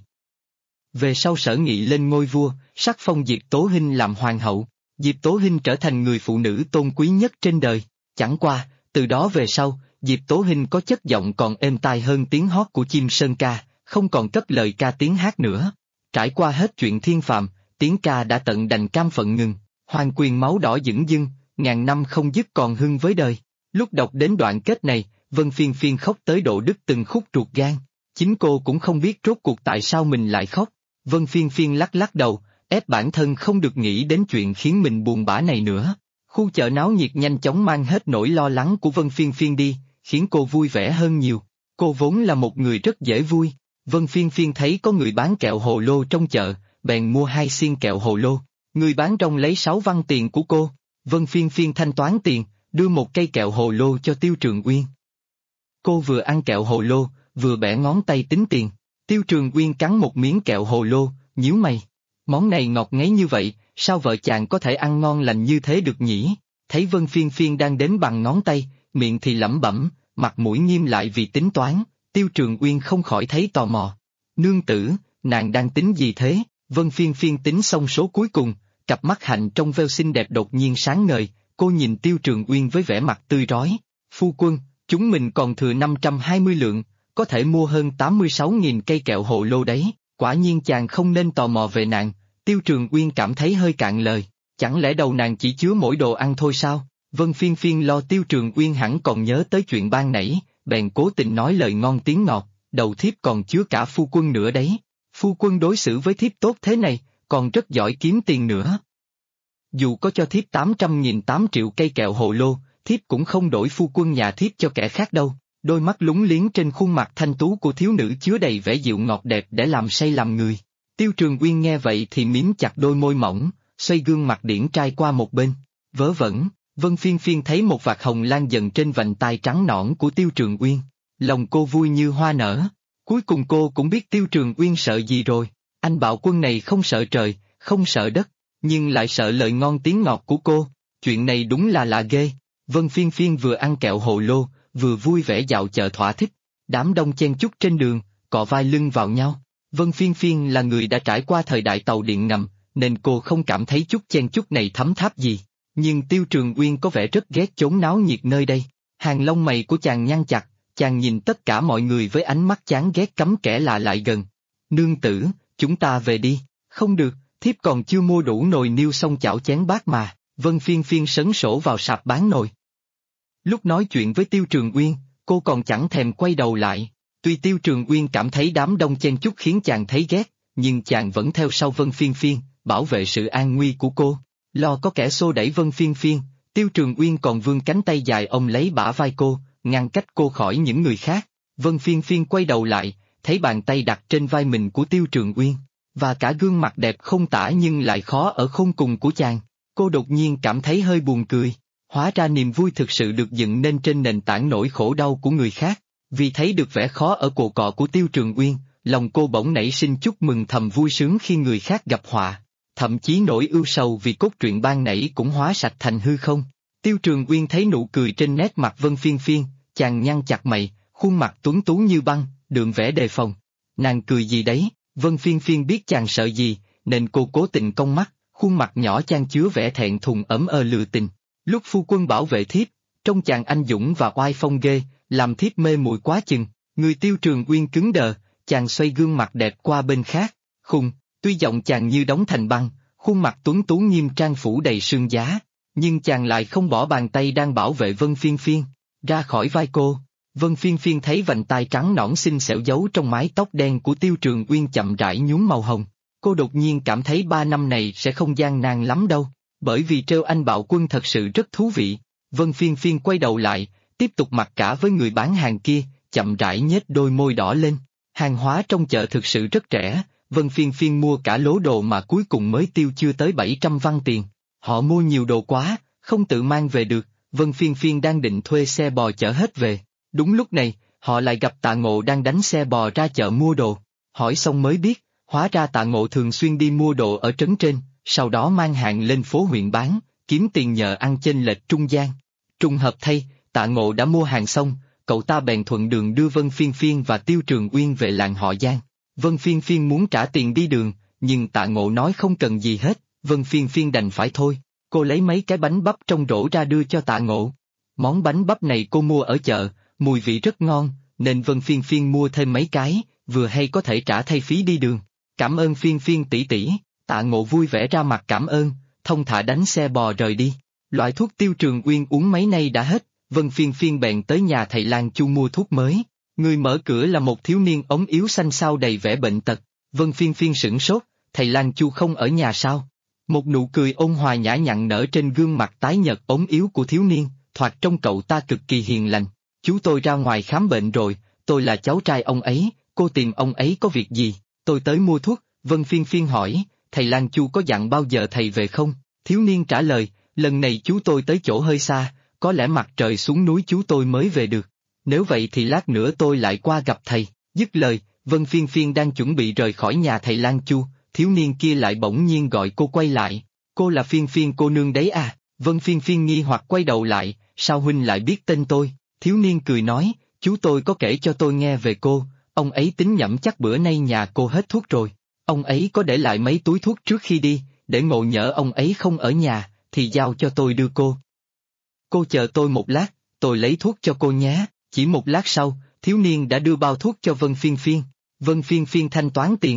A: Về sau Sở Nghị lên ngôi vua, sắc phong Diệp Tố Hinh làm hoàng hậu, Diệp Tố Hinh trở thành người phụ nữ tôn quý nhất trên đời. Chẳng qua, từ đó về sau, Diệp Tố Hinh có chất giọng còn êm tai hơn tiếng hót của chim sơn ca, không còn cất lời ca tiếng hát nữa. Trải qua hết chuyện thiên phàm, tiếng ca đã tận đành cam phận ngừng, hoàng quyền máu đỏ dửng dưng, ngàn năm không dứt còn hưng với đời. Lúc đọc đến đoạn kết này, Vân Phiên Phiên khóc tới độ đứt từng khúc ruột gan. Chính cô cũng không biết rốt cuộc tại sao mình lại khóc. Vân Phiên Phiên lắc lắc đầu, ép bản thân không được nghĩ đến chuyện khiến mình buồn bã này nữa. Khu chợ náo nhiệt nhanh chóng mang hết nỗi lo lắng của Vân Phiên Phiên đi, khiến cô vui vẻ hơn nhiều. Cô vốn là một người rất dễ vui. Vân Phiên Phiên thấy có người bán kẹo hồ lô trong chợ, bèn mua 2 xiên kẹo hồ lô. Người bán rong lấy 6 văn tiền của cô. Vân Phiên Phiên thanh toán tiền, đưa một cây kẹo hồ lô cho Tiêu Trường Uyên. Cô vừa ăn kẹo hồ lô, vừa bẻ ngón tay tính tiền. Tiêu Trường Uyên cắn một miếng kẹo hồ lô, nhíu mày. Món này ngọt ngấy như vậy, sao vợ chàng có thể ăn ngon lành như thế được nhỉ? Thấy Vân Phiên Phiên đang đếm bằng ngón tay, miệng thì lẩm bẩm, mặt mũi nghiêm lại vì tính toán. Tiêu Trường Uyên không khỏi thấy tò mò. Nương tử, nàng đang tính gì thế? Vân Phiên Phiên tính xong số cuối cùng, cặp mắt hạnh trong veo xinh đẹp đột nhiên sáng ngời, cô nhìn Tiêu Trường Uyên với vẻ mặt tươi rói. Phu quân, chúng mình còn thừa 520 lượng, có thể mua hơn 86.000 cây kẹo hồ lô đấy. Quả nhiên chàng không nên tò mò về nàng. Tiêu Trường Uyên cảm thấy hơi cạn lời. Chẳng lẽ đầu nàng chỉ chứa mỗi đồ ăn thôi sao? Vân Phiên Phiên lo Tiêu Trường Uyên hẳn còn nhớ tới chuyện ban nãy, bèn cố tình nói lời ngon tiếng ngọt, đầu thiếp còn chứa cả phu quân nữa đấy. Phu quân đối xử với thiếp tốt thế này, còn rất giỏi kiếm tiền nữa. Dù có cho thiếp 800.000 triệu cây kẹo hồ lô, thiếp cũng không đổi phu quân nhà thiếp cho kẻ khác đâu. Đôi mắt lúng liếng trên khuôn mặt thanh tú của thiếu nữ chứa đầy vẻ dịu ngọt đẹp để làm say lòng người. Tiêu Trường Uyên nghe vậy thì mím chặt đôi môi mỏng, xoay gương mặt điển trai qua một bên. Vớ vẩn, Vân Phiên Phiên thấy một vạt hồng lan dần trên vành tai trắng nõn của Tiêu Trường Uyên. Lòng cô vui như hoa nở. Cuối cùng cô cũng biết Tiêu Trường Uyên sợ gì rồi. Anh bạo quân này không sợ trời, không sợ đất, nhưng lại sợ lời ngon tiếng ngọt của cô. Chuyện này đúng là lạ ghê. Vân Phiên Phiên vừa ăn kẹo hồ lô, vừa vui vẻ dạo chợ thỏa thích. Đám đông chen chúc trên đường, cọ vai lưng vào nhau. Vân Phiên Phiên là người đã trải qua thời đại tàu điện ngầm, nên cô không cảm thấy chút chen chúc này thấm tháp gì. Nhưng Tiêu Trường Uyên có vẻ rất ghét chốn náo nhiệt nơi đây. Hàng lông mày của chàng nhăn chặt, chàng nhìn tất cả mọi người với ánh mắt chán ghét cấm kẻ lạ lại gần. Nương tử, chúng ta về đi. Không được, thiếp còn chưa mua đủ nồi niêu xong chảo chén bát mà. Vân Phiên Phiên sấn sổ vào sạp bán nồi. Lúc nói chuyện với Tiêu Trường Uyên, cô còn chẳng thèm quay đầu lại. Tuy Tiêu Trường Uyên cảm thấy đám đông chen chúc khiến chàng thấy ghét, nhưng chàng vẫn theo sau Vân Phiên Phiên, bảo vệ sự an nguy của cô. Lo có kẻ xô đẩy Vân Phiên Phiên, Tiêu Trường Uyên còn vươn cánh tay dài ôm lấy bả vai cô, ngăn cách cô khỏi những người khác. Vân Phiên Phiên quay đầu lại, thấy bàn tay đặt trên vai mình của Tiêu Trường Uyên, và cả gương mặt đẹp không tả nhưng lại khó ở khôn cùng của chàng. Cô đột nhiên cảm thấy hơi buồn cười. Hóa ra niềm vui thực sự được dựng nên trên nền tảng nỗi khổ đau của người khác. Vì thấy được vẻ khó ở cồ cọ của Tiêu Trường Uyên, lòng cô bỗng nảy sinh chút mừng thầm vui sướng khi người khác gặp họa. Thậm chí nỗi ưu sầu vì cốt truyện ban nãy cũng hóa sạch thành hư không. Tiêu Trường Uyên thấy nụ cười trên nét mặt Vân Phiên Phiên, chàng nhăn chặt mày, khuôn mặt tuấn tú như băng, đượm vẻ đề phòng. Nàng cười gì đấy? Vân Phiên Phiên biết chàng sợ gì, nên cô cố tình cong mắt, khuôn mặt nhỏ chan chứa vẻ thẹn thùng ấm ơ lừa tình. Lúc phu quân bảo vệ thiếp, trông chàng anh dũng và oai phong ghê, làm thiếp mê muội quá chừng. Người Tiêu Trường Uyên cứng đờ, chàng xoay gương mặt đẹp qua bên khác. Khùng, tuy giọng chàng như đóng thành băng, khuôn mặt tuấn tú nghiêm trang phủ đầy sương giá, nhưng chàng lại không bỏ bàn tay đang bảo vệ Vân Phiên Phiên ra khỏi vai cô. Vân Phiên Phiên thấy vành tai trắng nõn xinh xẻo giấu trong mái tóc đen của Tiêu Trường Uyên chậm rãi nhuốm màu hồng, Cô đột nhiên cảm thấy 3 năm này sẽ không gian nan lắm đâu, bởi vì trêu anh bạo quân thật sự rất thú vị. Vân Phiên Phiên quay đầu lại, tiếp tục mặc cả với người bán hàng kia, chậm rãi nhếch đôi môi đỏ lên. Hàng hóa trong chợ thực sự rất rẻ, Vân Phiên Phiên mua cả lố đồ mà cuối cùng mới tiêu chưa tới 700 văn tiền. Họ mua nhiều đồ quá, không tự mang về được, Vân Phiên Phiên đang định thuê xe bò chở hết về. Đúng lúc này, họ lại gặp Tạ Ngộ đang đánh xe bò ra chợ mua đồ. Hỏi xong mới biết, hóa ra Tạ Ngộ thường xuyên đi mua đồ ở trấn trên, sau đó mang hàng lên phố huyện bán, kiếm tiền nhờ ăn chênh lệch trung gian. Trùng hợp thay, Tạ Ngộ đã mua hàng xong, cậu ta bèn thuận đường đưa Vân Phiên Phiên và Tiêu Trường Uyên về làng họ Giang. Vân Phiên Phiên muốn trả tiền đi đường, nhưng Tạ Ngộ nói không cần gì hết, Vân Phiên Phiên đành phải thôi. Cô lấy mấy cái bánh bắp trong rổ ra đưa cho Tạ Ngộ. Món bánh bắp này cô mua ở chợ, mùi vị rất ngon, nên Vân Phiên Phiên mua thêm mấy cái, vừa hay có thể trả thay phí đi đường. Cảm ơn Phiên Phiên tỷ tỷ, Tạ Ngộ vui vẻ ra mặt cảm ơn, thông thả đánh xe bò rời đi. Loại thuốc Tiêu Trường Uyên uống mấy nay đã hết, Vân Phiên Phiên bèn tới nhà thầy Lang Chu mua thuốc mới. Người mở cửa là một thiếu niên ốm yếu xanh xao đầy vẻ bệnh tật. Vân Phiên Phiên sửng sốt, thầy Lang Chu không ở nhà sao? Một nụ cười ôn hòa nhã nhặn nở trên gương mặt tái nhợt ốm yếu của thiếu niên, thoạt trông cậu ta cực kỳ hiền lành. Chú tôi ra ngoài khám bệnh rồi, tôi là cháu trai ông ấy, cô tìm ông ấy có việc gì? Tôi tới mua thuốc, Vân Phiên Phiên hỏi, thầy Lang Chu có dặn bao giờ thầy về không? Thiếu niên trả lời, lần này chú tôi tới chỗ hơi xa, có lẽ mặt trời xuống núi chú tôi mới về được. Nếu vậy thì lát nữa tôi lại qua gặp thầy. Dứt lời, Vân Phiên Phiên đang chuẩn bị rời khỏi nhà thầy Lang Chu, thiếu niên kia lại bỗng nhiên gọi cô quay lại. Cô là Phiên Phiên cô nương đấy à? Vân Phiên Phiên nghi hoặc quay đầu lại, sao huynh lại biết tên tôi? Thiếu niên cười nói, chú tôi có kể cho tôi nghe về cô, ông ấy tính nhẩm chắc bữa nay nhà cô hết thuốc rồi. Ông ấy có để lại mấy túi thuốc trước khi đi, để ngộ nhỡ ông ấy không ở nhà, thì giao cho tôi đưa cô. Cô chờ tôi một lát, tôi lấy thuốc cho cô nhé. Chỉ một lát sau, thiếu niên đã đưa bao thuốc cho Vân Phiên Phiên. Vân Phiên Phiên thanh toán tiền.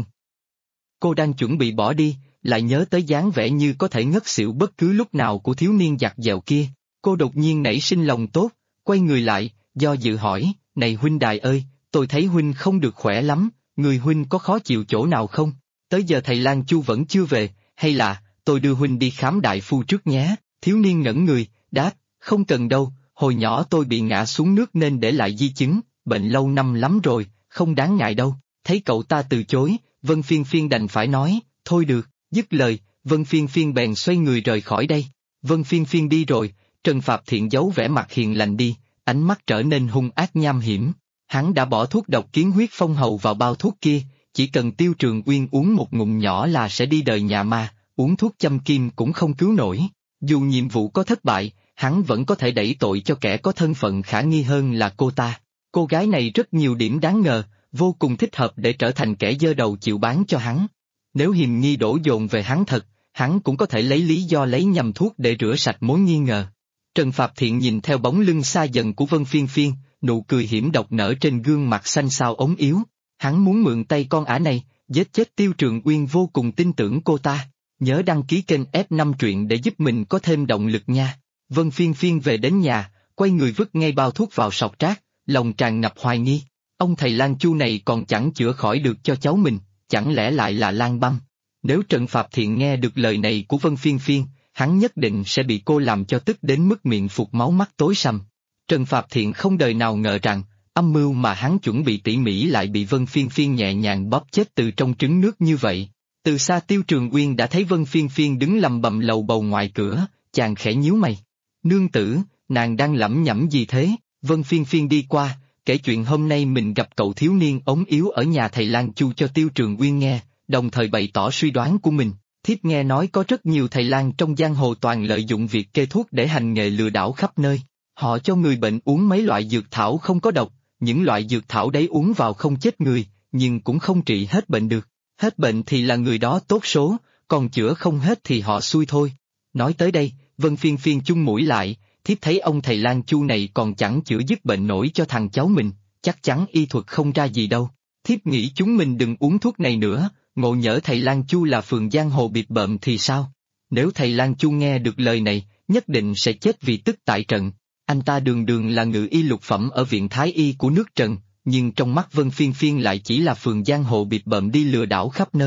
A: Cô đang chuẩn bị bỏ đi, lại nhớ tới dáng vẻ như có thể ngất xỉu bất cứ lúc nào của thiếu niên giặt dẹo kia. Cô đột nhiên nảy sinh lòng tốt, quay người lại, do dự hỏi, này huynh đài ơi, tôi thấy huynh không được khỏe lắm, người huynh có khó chịu chỗ nào không? Tới giờ thầy Lang Chu vẫn chưa về, hay là, tôi đưa huynh đi khám đại phu trước nhé? Thiếu niên ngẩn người, đáp, không cần đâu, hồi nhỏ tôi bị ngã xuống nước nên để lại di chứng, bệnh lâu năm lắm rồi, không đáng ngại đâu. Thấy cậu ta từ chối, Vân Phiên Phiên đành phải nói, thôi được, dứt lời, Vân Phiên Phiên bèn xoay người rời khỏi đây. Vân Phiên Phiên đi rồi, Trần Phạp Thiện giấu vẻ mặt hiền lành đi, ánh mắt trở nên hung ác nham hiểm. Hắn đã bỏ thuốc độc kiến huyết phong hầu vào bao thuốc kia, chỉ cần Tiêu Trường Uyên uống một ngụm nhỏ là sẽ đi đời nhà ma, uống thuốc châm kim cũng không cứu nổi. Dù nhiệm vụ có thất bại, hắn vẫn có thể đẩy tội cho kẻ có thân phận khả nghi hơn là cô ta. Cô gái này rất nhiều điểm đáng ngờ, vô cùng thích hợp để trở thành kẻ giơ đầu chịu bán cho hắn. Nếu hiềm nghi đổ dồn về hắn thật, hắn cũng có thể lấy lý do lấy nhầm thuốc để rửa sạch mối nghi ngờ. Trần Phạp Thiện nhìn theo bóng lưng xa dần của Vân Phiên Phiên, nụ cười hiểm độc nở trên gương mặt xanh xao ốm yếu. Hắn muốn mượn tay con ả này, giết chết Tiêu Trường Uyên vô cùng tin tưởng cô ta. Nhớ đăng ký kênh F5 truyện để giúp mình có thêm động lực nha. Vân Phiên Phiên về đến nhà, quay người vứt ngay bao thuốc vào sọt rác, lòng tràn ngập hoài nghi. Ông thầy Lang Chu này còn chẳng chữa khỏi được cho cháu mình, chẳng lẽ lại là Lang Băm? Nếu Trần Phạp Thiện nghe được lời này của Vân Phiên Phiên, hắn nhất định sẽ bị cô làm cho tức đến mức miệng phụt máu mắt tối sầm. Trần Phạp Thiện không đời nào ngờ rằng, âm mưu mà hắn chuẩn bị tỉ mỉ lại bị Vân Phiên Phiên nhẹ nhàng bóp chết từ trong trứng nước như vậy. Từ xa Tiêu Trường Uyên đã thấy Vân Phiên Phiên đứng lầm bầm lầu bầu ngoài cửa, chàng khẽ nhíu mày. Nương tử, nàng đang lẩm nhẩm gì thế? Vân Phiên Phiên đi qua, kể chuyện hôm nay mình gặp cậu thiếu niên ốm yếu ở nhà thầy Lang Chu cho Tiêu Trường Uyên nghe, đồng thời bày tỏ suy đoán của mình. Thiếp nghe nói có rất nhiều thầy lang trong giang hồ toàn lợi dụng việc kê thuốc để hành nghề lừa đảo khắp nơi. Họ cho người bệnh uống mấy loại dược thảo không có độc, những loại dược thảo đấy uống vào không chết người, nhưng cũng không trị hết bệnh được. Hết bệnh thì là người đó tốt số, còn chữa không hết thì họ xui thôi. Nói tới đây, Vân Phiên Phiên chung mũi lại, thiếp thấy ông thầy Lang Chu này còn chẳng chữa dứt bệnh nổi cho thằng cháu mình, chắc chắn y thuật không ra gì đâu. Thiếp nghĩ chúng mình đừng uống thuốc này nữa, ngộ nhỡ thầy Lang Chu là phường giang hồ bịp bợm thì sao? Nếu thầy Lang Chu nghe được lời này, nhất định sẽ chết vì tức tại trận. Anh ta đường đường là ngự y lục phẩm ở viện Thái Y của nước Trần, nhưng trong mắt Vân Phiên Phiên lại chỉ là phường giang hồ bịp bợm đi lừa đảo khắp nơi.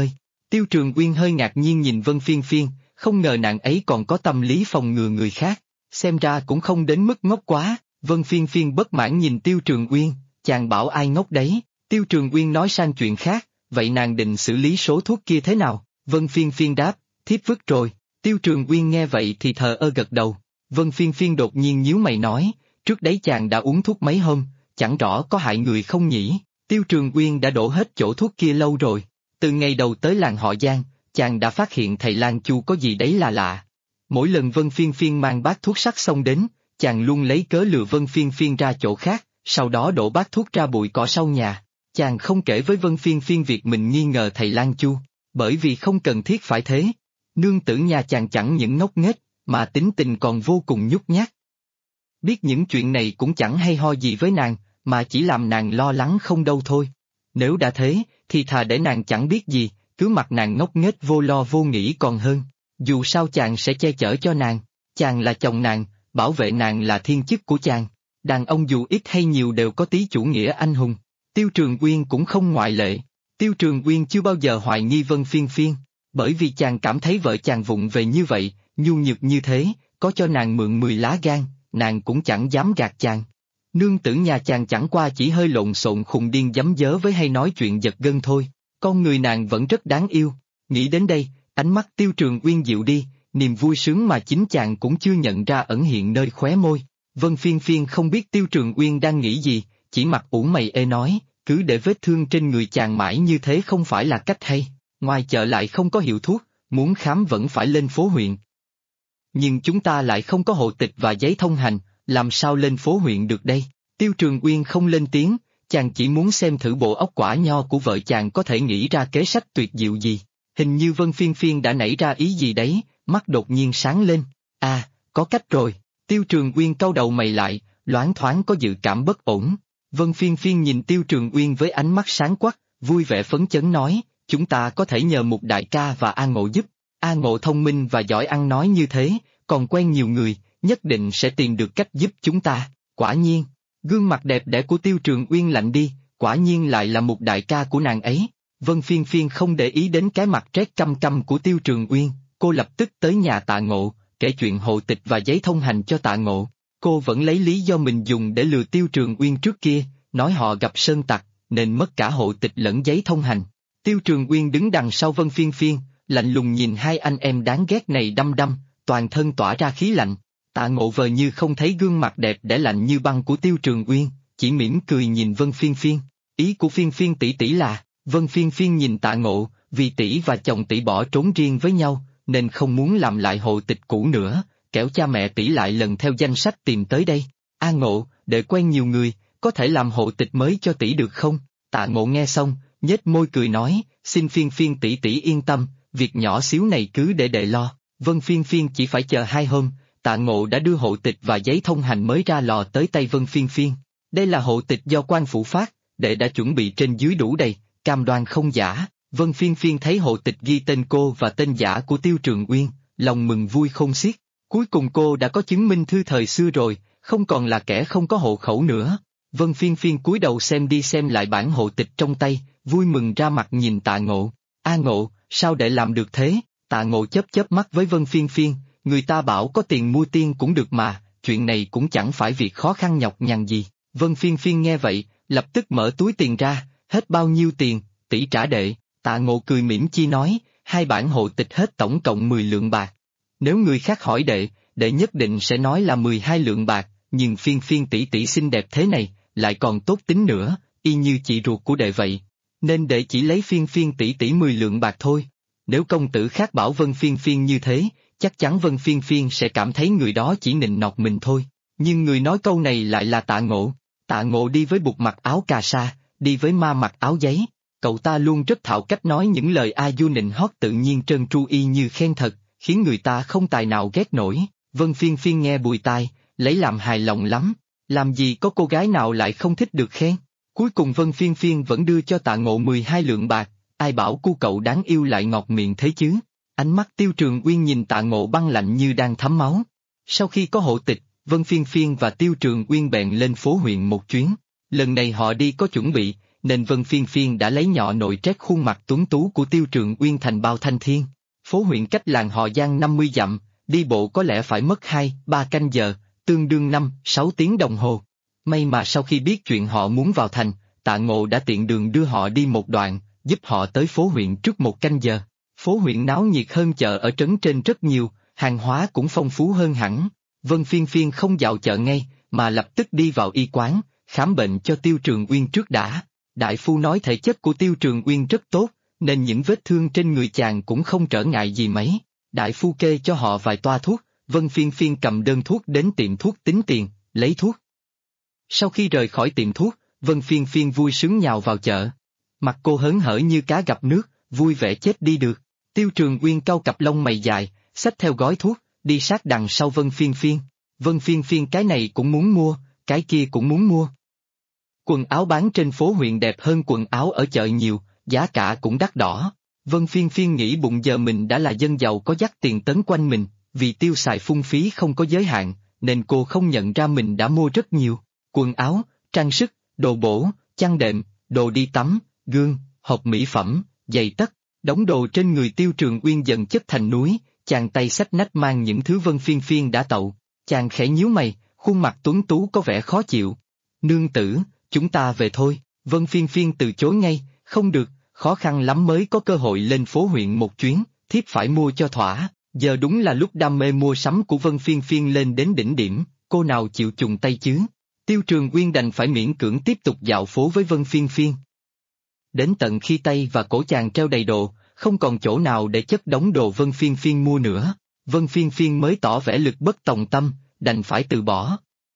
A: Tiêu Trường Uyên hơi ngạc nhiên nhìn Vân Phiên Phiên, không ngờ nàng ấy còn có tâm lý phòng ngừa người khác, xem ra cũng không đến mức ngốc quá. Vân Phiên Phiên bất mãn nhìn Tiêu Trường Uyên, chàng bảo ai ngốc đấy. Tiêu Trường Uyên nói sang chuyện khác, vậy nàng định xử lý số thuốc kia thế nào? Vân Phiên Phiên đáp, thiếp vứt rồi. Tiêu Trường Uyên nghe vậy thì thờ ơ gật đầu. Vân Phiên Phiên đột nhiên nhíu mày nói, trước đấy chàng đã uống thuốc mấy hôm, chẳng rõ có hại người không nhỉ? Tiêu Trường Uyên đã đổ hết chỗ thuốc kia lâu rồi. Từ ngày đầu tới làng họ Giang, chàng đã phát hiện thầy Lang Chu có gì đấy là lạ. Mỗi lần Vân Phiên Phiên mang bát thuốc sắc xong đến, chàng luôn lấy cớ lừa Vân Phiên Phiên ra chỗ khác, sau đó đổ bát thuốc ra bụi cỏ sau nhà. Chàng không kể với Vân Phiên Phiên việc mình nghi ngờ thầy Lang Chu, bởi vì không cần thiết phải thế. Nương tử nhà chàng chẳng những ngốc nghếch, mà tính tình còn vô cùng nhút nhát. Biết những chuyện này cũng chẳng hay ho gì với nàng, mà chỉ làm nàng lo lắng không đâu thôi. Nếu đã thế, thì thà để nàng chẳng biết gì, cứ mặc nàng ngốc nghếch vô lo vô nghĩ còn hơn. Dù sao chàng sẽ che chở cho nàng, chàng là chồng nàng, bảo vệ nàng là thiên chức của chàng. Đàn ông dù ít hay nhiều đều có tí chủ nghĩa anh hùng. Tiêu Trường Uyên cũng không ngoại lệ. Tiêu Trường Uyên chưa bao giờ hoài nghi Vân Phiên Phiên, bởi vì chàng cảm thấy vợ chàng vụng về như vậy, nhu nhược như thế, có cho nàng mượn 10 lá gan, nàng cũng chẳng dám gạt chàng. Nương tử nhà chàng chẳng qua chỉ hơi lộn xộn khùng điên dấm dớ với hay nói chuyện giật gân thôi, con người nàng vẫn rất đáng yêu. Nghĩ đến đây, ánh mắt Tiêu Trường Uyên dịu đi, niềm vui sướng mà chính chàng cũng chưa nhận ra ẩn hiện nơi khóe môi. Vân Phiên Phiên không biết Tiêu Trường Uyên đang nghĩ gì, chỉ mặt ủ mày ê nói, cứ để vết thương trên người chàng mãi như thế không phải là cách hay, ngoài chợ lại không có hiệu thuốc, muốn khám vẫn phải lên phố huyện. Nhưng chúng ta lại không có hộ tịch và giấy thông hành, làm sao lên phố huyện được đây? Tiêu Trường Uyên không lên tiếng, chàng chỉ muốn xem thử bộ óc quả nho của vợ chàng có thể nghĩ ra kế sách tuyệt diệu gì. Hình như Vân Phiên Phiên đã nảy ra ý gì đấy, mắt đột nhiên sáng lên. À, có cách rồi. Tiêu Trường Uyên cau đầu mày lại, loáng thoáng có dự cảm bất ổn. Vân Phiên Phiên nhìn Tiêu Trường Uyên với ánh mắt sáng quắc, vui vẻ phấn chấn nói, chúng ta có thể nhờ một đại ca và A Ngộ giúp. A Ngộ thông minh và giỏi ăn nói như thế, còn quen nhiều người, nhất định sẽ tìm được cách giúp chúng ta. Quả nhiên, gương mặt đẹp đẽ của Tiêu Trường Uyên lạnh đi, quả nhiên lại là một đại ca của nàng ấy. Vân Phiên Phiên không để ý đến cái mặt trét căm căm của Tiêu Trường Uyên, cô lập tức tới nhà Tạ Ngộ, kể chuyện hộ tịch và giấy thông hành cho Tạ Ngộ. Cô vẫn lấy lý do mình dùng để lừa Tiêu Trường Uyên trước kia, nói họ gặp sơn tặc, nên mất cả hộ tịch lẫn giấy thông hành. Tiêu Trường Uyên đứng đằng sau Vân Phiên Phiên, lạnh lùng nhìn hai anh em đáng ghét này đăm đăm, toàn thân tỏa ra khí lạnh. Tạ Ngộ vờ như không thấy gương mặt đẹp để lạnh như băng của Tiêu Trường Uyên, chỉ mỉm cười nhìn Vân Phiên Phiên. Ý của Phiên Phiên tỷ tỷ là, Vân Phiên Phiên nhìn Tạ Ngộ, vì tỷ và chồng tỷ bỏ trốn riêng với nhau, nên không muốn làm lại hộ tịch cũ nữa, kẻo cha mẹ tỷ lại lần theo danh sách tìm tới đây. A Ngộ, để quen nhiều người, có thể làm hộ tịch mới cho tỷ được không? Tạ Ngộ nghe xong, nhếch môi cười nói, xin Phiên Phiên tỷ tỷ yên tâm, việc nhỏ xíu này cứ để đệ lo. Vân Phiên Phiên chỉ phải chờ 2 hôm, Tạ Ngộ đã đưa hộ tịch và giấy thông hành mới ra lò tới tay Vân Phiên Phiên. Đây là hộ tịch do quan phủ phát, đệ đã chuẩn bị trên dưới đủ đầy, cam đoan không giả. Vân Phiên Phiên thấy hộ tịch ghi tên cô và tên giả của Tiêu Trường Uyên, lòng mừng vui không xiết. Cuối cùng cô đã có chứng minh thư thời xưa rồi, không còn là kẻ không có hộ khẩu nữa. Vân Phiên Phiên cúi đầu xem đi xem lại bản hộ tịch trong tay, vui mừng ra mặt nhìn Tạ Ngộ. A Ngộ, sao để làm được thế? Tạ Ngộ chớp chớp mắt với Vân Phiên Phiên, người ta bảo có tiền mua tiên cũng được mà, chuyện này cũng chẳng phải việc khó khăn nhọc nhằn gì. Vân Phiên Phiên nghe vậy, lập tức mở túi tiền ra, hết bao nhiêu tiền, tỷ trả đệ. Tạ Ngộ cười mỉm chi nói, 2 bản hộ tịch hết tổng cộng 10 lượng bạc. Nếu người khác hỏi đệ, đệ nhất định sẽ nói là 12 lượng bạc, nhưng Phiên Phiên tỷ tỷ xinh đẹp thế này, lại còn tốt tính nữa, y như chị ruột của đệ vậy. Nên đệ chỉ lấy Phiên Phiên tỷ tỷ 10 lượng bạc thôi. Nếu công tử khác bảo Vân Phiên Phiên như thế, chắc chắn Vân Phiên Phiên sẽ cảm thấy người đó chỉ nịnh nọt mình thôi. Nhưng người nói câu này lại là Tạ Ngộ. Tạ Ngộ đi với bụt mặc áo cà sa, đi với ma mặc áo giấy. Cậu ta luôn rất thạo cách nói những lời a du nịnh hót tự nhiên trơn tru y như khen thật, khiến người ta không tài nào ghét nổi. Vân Phiên Phiên nghe bùi tai, lấy làm hài lòng lắm. Làm gì có cô gái nào lại không thích được khen. Cuối cùng Vân Phiên Phiên vẫn đưa cho Tạ Ngộ 12 lượng bạc, ai bảo cu cậu đáng yêu lại ngọt miệng thế chứ. Ánh mắt Tiêu Trường Uyên nhìn Tạ Ngộ băng lạnh như đang thấm máu. Sau khi có hộ tịch, Vân Phiên Phiên và Tiêu Trường Uyên bèn lên phố huyện một chuyến. Lần này họ đi có chuẩn bị, nên Vân Phiên Phiên đã lấy nhọ nội trét khuôn mặt tuấn tú của Tiêu Trường Uyên thành bao thanh thiên. Phố huyện cách làng họ Giang 50 dặm, đi bộ có lẽ phải mất 2-3 canh giờ, tương đương 5-6 tiếng đồng hồ. May mà sau khi biết chuyện họ muốn vào thành, Tạ Ngộ đã tiện đường đưa họ đi một đoạn, giúp họ tới phố huyện trước 1 canh giờ. Phố huyện náo nhiệt hơn chợ ở trấn trên rất nhiều, hàng hóa cũng phong phú hơn hẳn. Vân Phiên Phiên không dạo chợ ngay, mà lập tức đi vào y quán, khám bệnh cho Tiêu Trường Uyên trước đã. Đại phu nói thể chất của Tiêu Trường Uyên rất tốt, nên những vết thương trên người chàng cũng không trở ngại gì mấy. Đại phu kê cho họ vài toa thuốc, Vân Phiên Phiên cầm đơn thuốc đến tiệm thuốc tính tiền, lấy thuốc. Sau khi rời khỏi tiệm thuốc, Vân Phiên Phiên vui sướng nhào vào chợ. Mặt cô hớn hở như cá gặp nước, vui vẻ chết đi được. Tiêu Trường Uyên cau cặp lông mày dài, xách theo gói thuốc, đi sát đằng sau Vân Phiên Phiên. Vân Phiên Phiên cái này cũng muốn mua, cái kia cũng muốn mua. Quần áo bán trên phố huyện đẹp hơn quần áo ở chợ nhiều, giá cả cũng đắt đỏ. Vân Phiên Phiên nghĩ bụng giờ mình đã là dân giàu có dắt tiền tấn quanh mình, vì tiêu xài phung phí không có giới hạn, nên cô không nhận ra mình đã mua rất nhiều. Quần áo, trang sức, đồ bổ, chăn đệm, đồ đi tắm, gương, hộp mỹ phẩm, giày tất. Đống đồ trên người Tiêu Trường Uyên dần chất thành núi, chàng tay xách nách mang những thứ Vân Phiên Phiên đã tậu. Chàng khẽ nhíu mày, khuôn mặt tuấn tú có vẻ khó chịu. Nương tử, chúng ta về thôi. Vân Phiên Phiên từ chối ngay, không được, khó khăn lắm mới có cơ hội lên phố huyện một chuyến, thiếp phải mua cho thỏa. Giờ đúng là lúc đam mê mua sắm của Vân Phiên Phiên lên đến đỉnh điểm, cô nào chịu chùng tay chứ. Tiêu Trường Uyên đành phải miễn cưỡng tiếp tục dạo phố với Vân Phiên Phiên. Đến tận khi tay và cổ chàng treo đầy đồ, không còn chỗ nào để chất đống đồ Vân Phiên Phiên mua nữa, Vân Phiên Phiên mới tỏ vẻ lực bất tòng tâm, đành phải từ bỏ.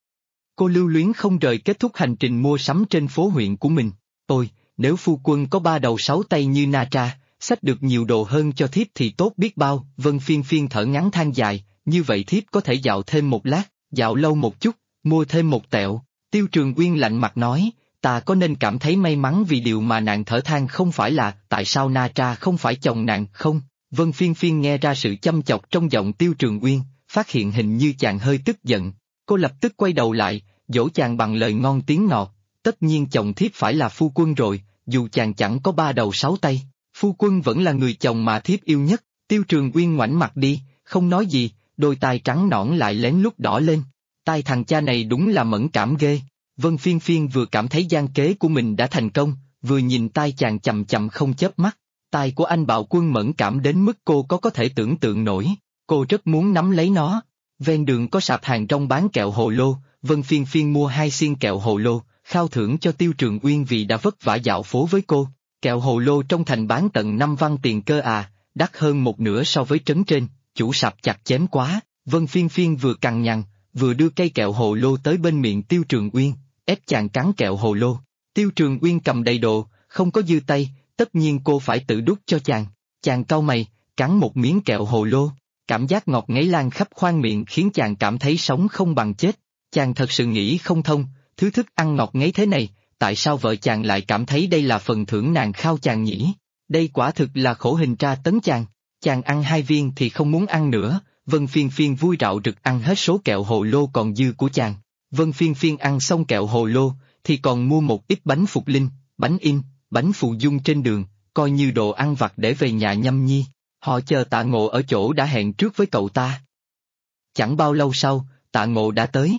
A: Cô lưu luyến không rời kết thúc hành trình mua sắm trên phố huyện của mình. Ôi, nếu phu quân có 3 đầu 6 tay như Na Tra, xách được nhiều đồ hơn cho thiếp thì tốt biết bao. Vân Phiên Phiên thở ngắn than dài, như vậy thiếp có thể dạo thêm một lát, dạo lâu một chút, mua thêm một tẹo. Tiêu Trường Uyên lạnh mặt nói, ta có nên cảm thấy may mắn vì điều mà nàng thở than không phải là tại sao Na Tra không phải chồng nàng không? Vân Phiên Phiên nghe ra sự chăm chọc trong giọng Tiêu Trường Uyên, phát hiện hình như chàng hơi tức giận. Cô lập tức quay đầu lại, dỗ chàng bằng lời ngon tiếng ngọt, tất nhiên chồng thiếp phải là phu quân rồi, dù chàng chẳng có 3 đầu 6 tay, phu quân vẫn là người chồng mà thiếp yêu nhất. Tiêu Trường Uyên ngoảnh mặt đi, không nói gì, đôi tai trắng nõn lại lén lút đỏ lên. Tai thằng cha này đúng là mẫn cảm ghê. Vân Phiên Phiên vừa cảm thấy gian kế của mình đã thành công, vừa nhìn tai chàng chầm chầm không chớp mắt. Tai của anh bạo quân mẫn cảm đến mức cô có thể tưởng tượng nổi, cô rất muốn nắm lấy nó. Ven đường có sạp hàng rong bán kẹo hồ lô, Vân Phiên Phiên mua 2 xiên kẹo hồ lô, khao thưởng cho Tiêu Trường Uyên vì đã vất vả dạo phố với cô. Kẹo hồ lô trong thành bán tận 5 văn tiền cơ à, đắt hơn một nửa so với trấn trên, chủ sạp chặt chém quá. Vân Phiên Phiên vừa cằn nhằn, vừa đưa cây kẹo hồ lô tới bên miệng Tiêu Trường Uyên, ép chàng cắn kẹo hồ lô. Tiêu Trường Uyên cầm đầy đồ, không có dư tay, tất nhiên cô phải tự đút cho chàng. Chàng cau mày, cắn một miếng kẹo hồ lô, cảm giác ngọt ngấy lan khắp khoang miệng khiến chàng cảm thấy sống không bằng chết. Chàng thật sự nghĩ không thông, thứ thức ăn ngọt ngấy thế này, tại sao vợ chàng lại cảm thấy đây là phần thưởng nàng khao chàng nhỉ? Đây quả thực là khổ hình tra tấn chàng. Chàng ăn 2 viên thì không muốn ăn nữa, Vân Phiên Phiên vui rạo rực ăn hết số kẹo hồ lô còn dư của chàng. Vân Phiên Phiên ăn xong kẹo hồ lô, thì còn mua một ít bánh phục linh, bánh in, bánh phù dung trên đường, coi như đồ ăn vặt để về nhà nhâm nhi. Họ chờ Tạ Ngộ ở chỗ đã hẹn trước với cậu ta. Chẳng bao lâu sau, Tạ Ngộ đã tới.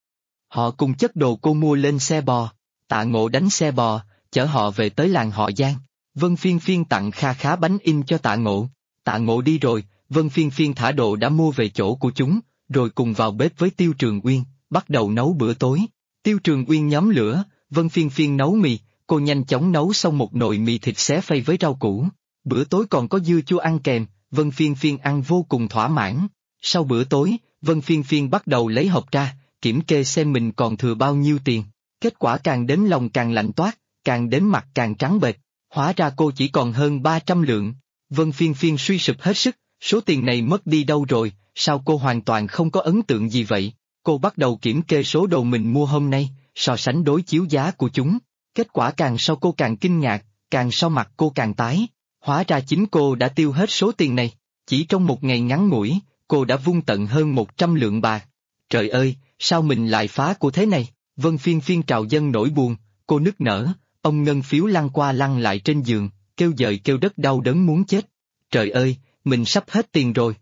A: Họ cùng chất đồ cô mua lên xe bò, Tạ Ngộ đánh xe bò, chở họ về tới làng họ Giang. Vân Phiên Phiên tặng kha khá bánh in cho Tạ Ngộ. Tạ Ngộ đi rồi, Vân Phiên Phiên thả đồ đã mua về chỗ của chúng, rồi cùng vào bếp với Tiêu Trường Uyên, bắt đầu nấu bữa tối. Tiêu Trường Uyên nhóm lửa, Vân Phiên Phiên nấu mì, cô nhanh chóng nấu xong một nồi mì thịt xé phay với rau củ. Bữa tối còn có dưa chua ăn kèm, Vân Phiên Phiên ăn vô cùng thỏa mãn. Sau bữa tối, Vân Phiên Phiên bắt đầu lấy hộp ra, kiểm kê xem mình còn thừa bao nhiêu tiền. Kết quả càng đếm lòng càng lạnh toát, càng đếm mặt càng trắng bệch. Hóa ra cô chỉ còn hơn 300 lượng. Vân Phiên Phiên suy sụp hết sức, số tiền này mất đi đâu rồi, sao cô hoàn toàn không có ấn tượng gì vậy? Cô bắt đầu kiểm kê số đồ mình mua hôm nay, so sánh đối chiếu giá của chúng. Kết quả càng sau cô càng kinh ngạc, càng sau mặt cô càng tái. Hóa ra chính cô đã tiêu hết số tiền này. Chỉ trong một ngày ngắn ngủi, cô đã vung tận hơn 100 lượng bạc. Trời ơi, sao mình lại phá của thế này? Vân Phiên Phiên trào dâng nỗi buồn, cô nức nở, Ông ngân phiếu lăn qua lăn lại trên giường, kêu dời kêu đất đau đớn muốn chết. Trời ơi, mình sắp hết tiền rồi.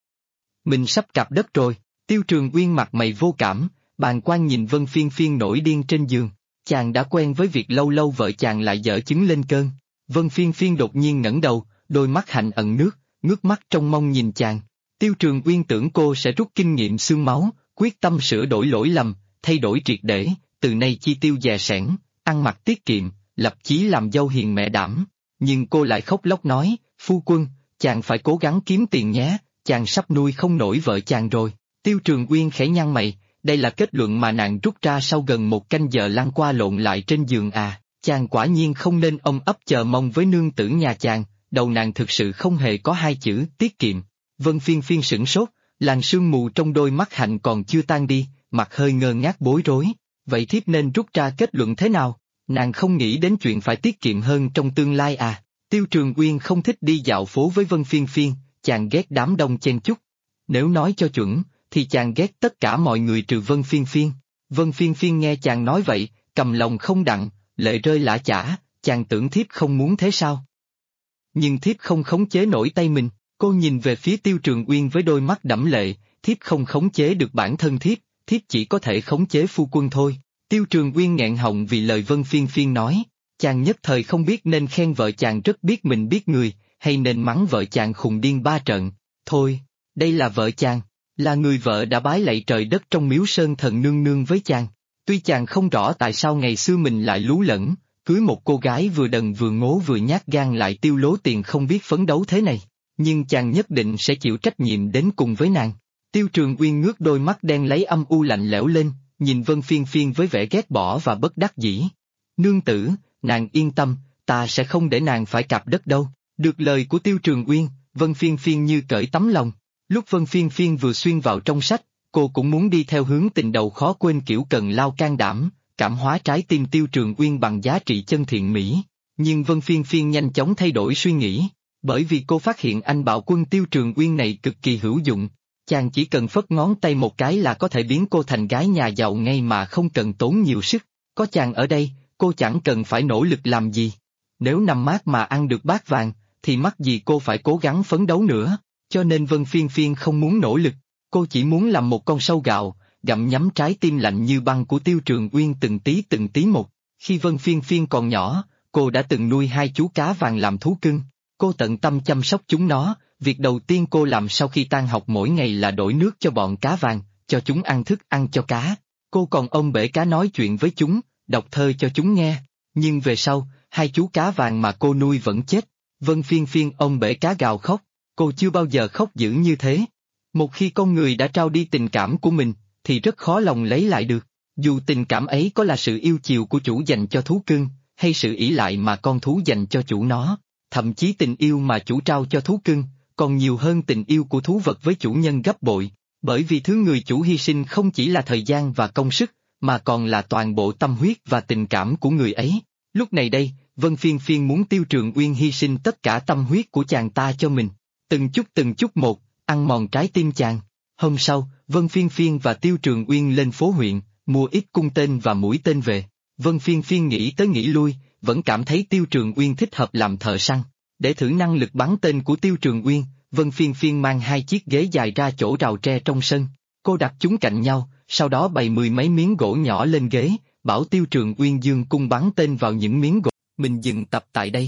A: Mình sắp cạp đất rồi. Tiêu Trường Uyên mặt mày vô cảm, bàng quan nhìn Vân Phiên Phiên nổi điên trên giường. Chàng đã quen với việc lâu lâu vợ chàng lại dở chứng lên cơn. Vân Phiên Phiên đột nhiên ngẩng đầu, đôi mắt hạnh ẩn nước, ngước mắt trông mong nhìn chàng. Tiêu Trường Uyên tưởng cô sẽ rút kinh nghiệm xương máu, quyết tâm sửa đổi lỗi lầm, thay đổi triệt để, từ nay chi tiêu dè sẻn, ăn mặc tiết kiệm, lập chí làm dâu hiền mẹ đảm. Nhưng cô lại khóc lóc nói, phu quân, chàng phải cố gắng kiếm tiền nhé, chàng sắp nuôi không nổi vợ chàng rồi. Tiêu Trường Uyên khẽ nhăn mày, đây là kết luận mà nàng rút ra sau gần một canh giờ lăn qua lộn lại trên giường à, chàng quả nhiên không nên ôm ấp chờ mong với nương tử nhà chàng, đầu nàng thực sự không hề có hai chữ tiết kiệm. Vân Phiên Phiên sửng sốt, làn sương mù trong đôi mắt hạnh còn chưa tan đi, mặt hơi ngơ ngác bối rối, vậy thiếp nên rút ra kết luận thế nào? Nàng không nghĩ đến chuyện phải tiết kiệm hơn trong tương lai à? Tiêu Trường Uyên không thích đi dạo phố với Vân Phiên Phiên, chàng ghét đám đông chen chúc. Nếu nói cho chuẩn, thì chàng ghét tất cả mọi người trừ Vân Phiên Phiên. Vân Phiên Phiên nghe chàng nói vậy, cầm lòng không đặng, lệ rơi lã chã, chàng tưởng thiếp không muốn thế sao? Nhưng thiếp không khống chế nổi tay mình, cô nhìn về phía Tiêu Trường Uyên với đôi mắt đẫm lệ, thiếp không khống chế được bản thân thiếp chỉ có thể khống chế phu quân thôi. Tiêu Trường Uyên nghẹn họng vì lời Vân Phiên Phiên nói, chàng nhất thời không biết nên khen vợ chàng rất biết mình biết người, hay nên mắng vợ chàng khùng điên ba trận. Thôi, đây là vợ chàng, là người vợ đã bái lạy trời đất trong miếu sơn thần nương nương với chàng. Tuy chàng không rõ tại sao ngày xưa mình lại lú lẫn, cưới một cô gái vừa đần vừa ngố vừa nhát gan lại tiêu lố tiền không biết phấn đấu thế này, nhưng chàng nhất định sẽ chịu trách nhiệm đến cùng với nàng. Tiêu Trường Uyên ngước đôi mắt đen lấy âm u lạnh lẽo lên, nhìn Vân Phiên Phiên với vẻ ghét bỏ và bất đắc dĩ. Nương tử, nàng yên tâm, ta sẽ không để nàng phải cạp đất đâu. Được lời của Tiêu Trường Uyên, Vân Phiên Phiên như cởi tấm lòng. Lúc Vân Phiên Phiên vừa xuyên vào trong sách, cô cũng muốn đi theo hướng tình đầu khó quên kiểu cần lao can đảm, cảm hóa trái tim Tiêu Trường Uyên bằng giá trị chân thiện mỹ. Nhưng Vân Phiên Phiên nhanh chóng thay đổi suy nghĩ, bởi vì cô phát hiện anh bạo quân Tiêu Trường Uyên này cực kỳ hữu dụng. Chàng chỉ cần phất ngón tay một cái là có thể biến cô thành gái nhà giàu ngay mà không cần tốn nhiều sức. Có chàng ở đây, cô chẳng cần phải nỗ lực làm gì. Nếu nằm mát mà ăn được bát vàng, thì mắc gì cô phải cố gắng phấn đấu nữa. Cho nên Vân Phiên Phiên không muốn nỗ lực, cô chỉ muốn làm một con sâu gạo, gặm nhấm trái tim lạnh như băng của Tiêu Trường Uyên từng tí một. Khi Vân Phiên Phiên còn nhỏ, cô đã từng nuôi hai chú cá vàng làm thú cưng. Cô tận tâm chăm sóc chúng nó, việc đầu tiên cô làm sau khi tan học mỗi ngày là đổi nước cho bọn cá vàng, cho chúng ăn thức ăn cho cá. Cô còn ôm bể cá nói chuyện với chúng, đọc thơ cho chúng nghe. Nhưng về sau, hai chú cá vàng mà cô nuôi vẫn chết. Vân Phiên Phiên ôm bể cá gào khóc, cô chưa bao giờ khóc dữ như thế. Một khi con người đã trao đi tình cảm của mình, thì rất khó lòng lấy lại được. Dù tình cảm ấy có là sự yêu chiều của chủ dành cho thú cưng, hay sự ỷ lại mà con thú dành cho chủ nó, thậm chí tình yêu mà chủ trao cho thú cưng, còn nhiều hơn tình yêu của thú vật với chủ nhân gấp bội, bởi vì thứ người chủ hy sinh không chỉ là thời gian và công sức, mà còn là toàn bộ tâm huyết và tình cảm của người ấy. Lúc này đây, Vân Phiên Phiên muốn Tiêu Trường Uyên hy sinh tất cả tâm huyết của chàng ta cho mình, từng chút một, ăn mòn trái tim chàng. Hôm sau, Vân Phiên Phiên và Tiêu Trường Uyên lên phố huyện, mua ít cung tên và mũi tên về. Vân Phiên Phiên nghĩ tới nghĩ lui, vẫn cảm thấy Tiêu Trường Uyên thích hợp làm thợ săn. Để thử năng lực bắn tên của Tiêu Trường Uyên, Vân Phiên Phiên mang hai chiếc ghế dài ra chỗ rào tre trong sân. Cô đặt chúng cạnh nhau, sau đó bày 10 mấy miếng gỗ nhỏ lên ghế, bảo Tiêu Trường Uyên dương cung bắn tên vào những miếng gỗ. Mình dừng tập tại đây.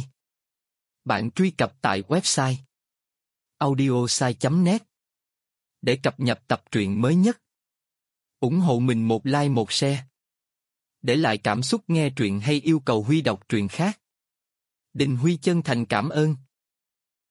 A: Bạn truy cập tại website audiosai.net để cập nhật tập truyện mới nhất. Ủng hộ mình một like một share. Để lại cảm xúc nghe truyện hay yêu cầu Huy đọc truyện khác. Đình Huy chân thành cảm ơn.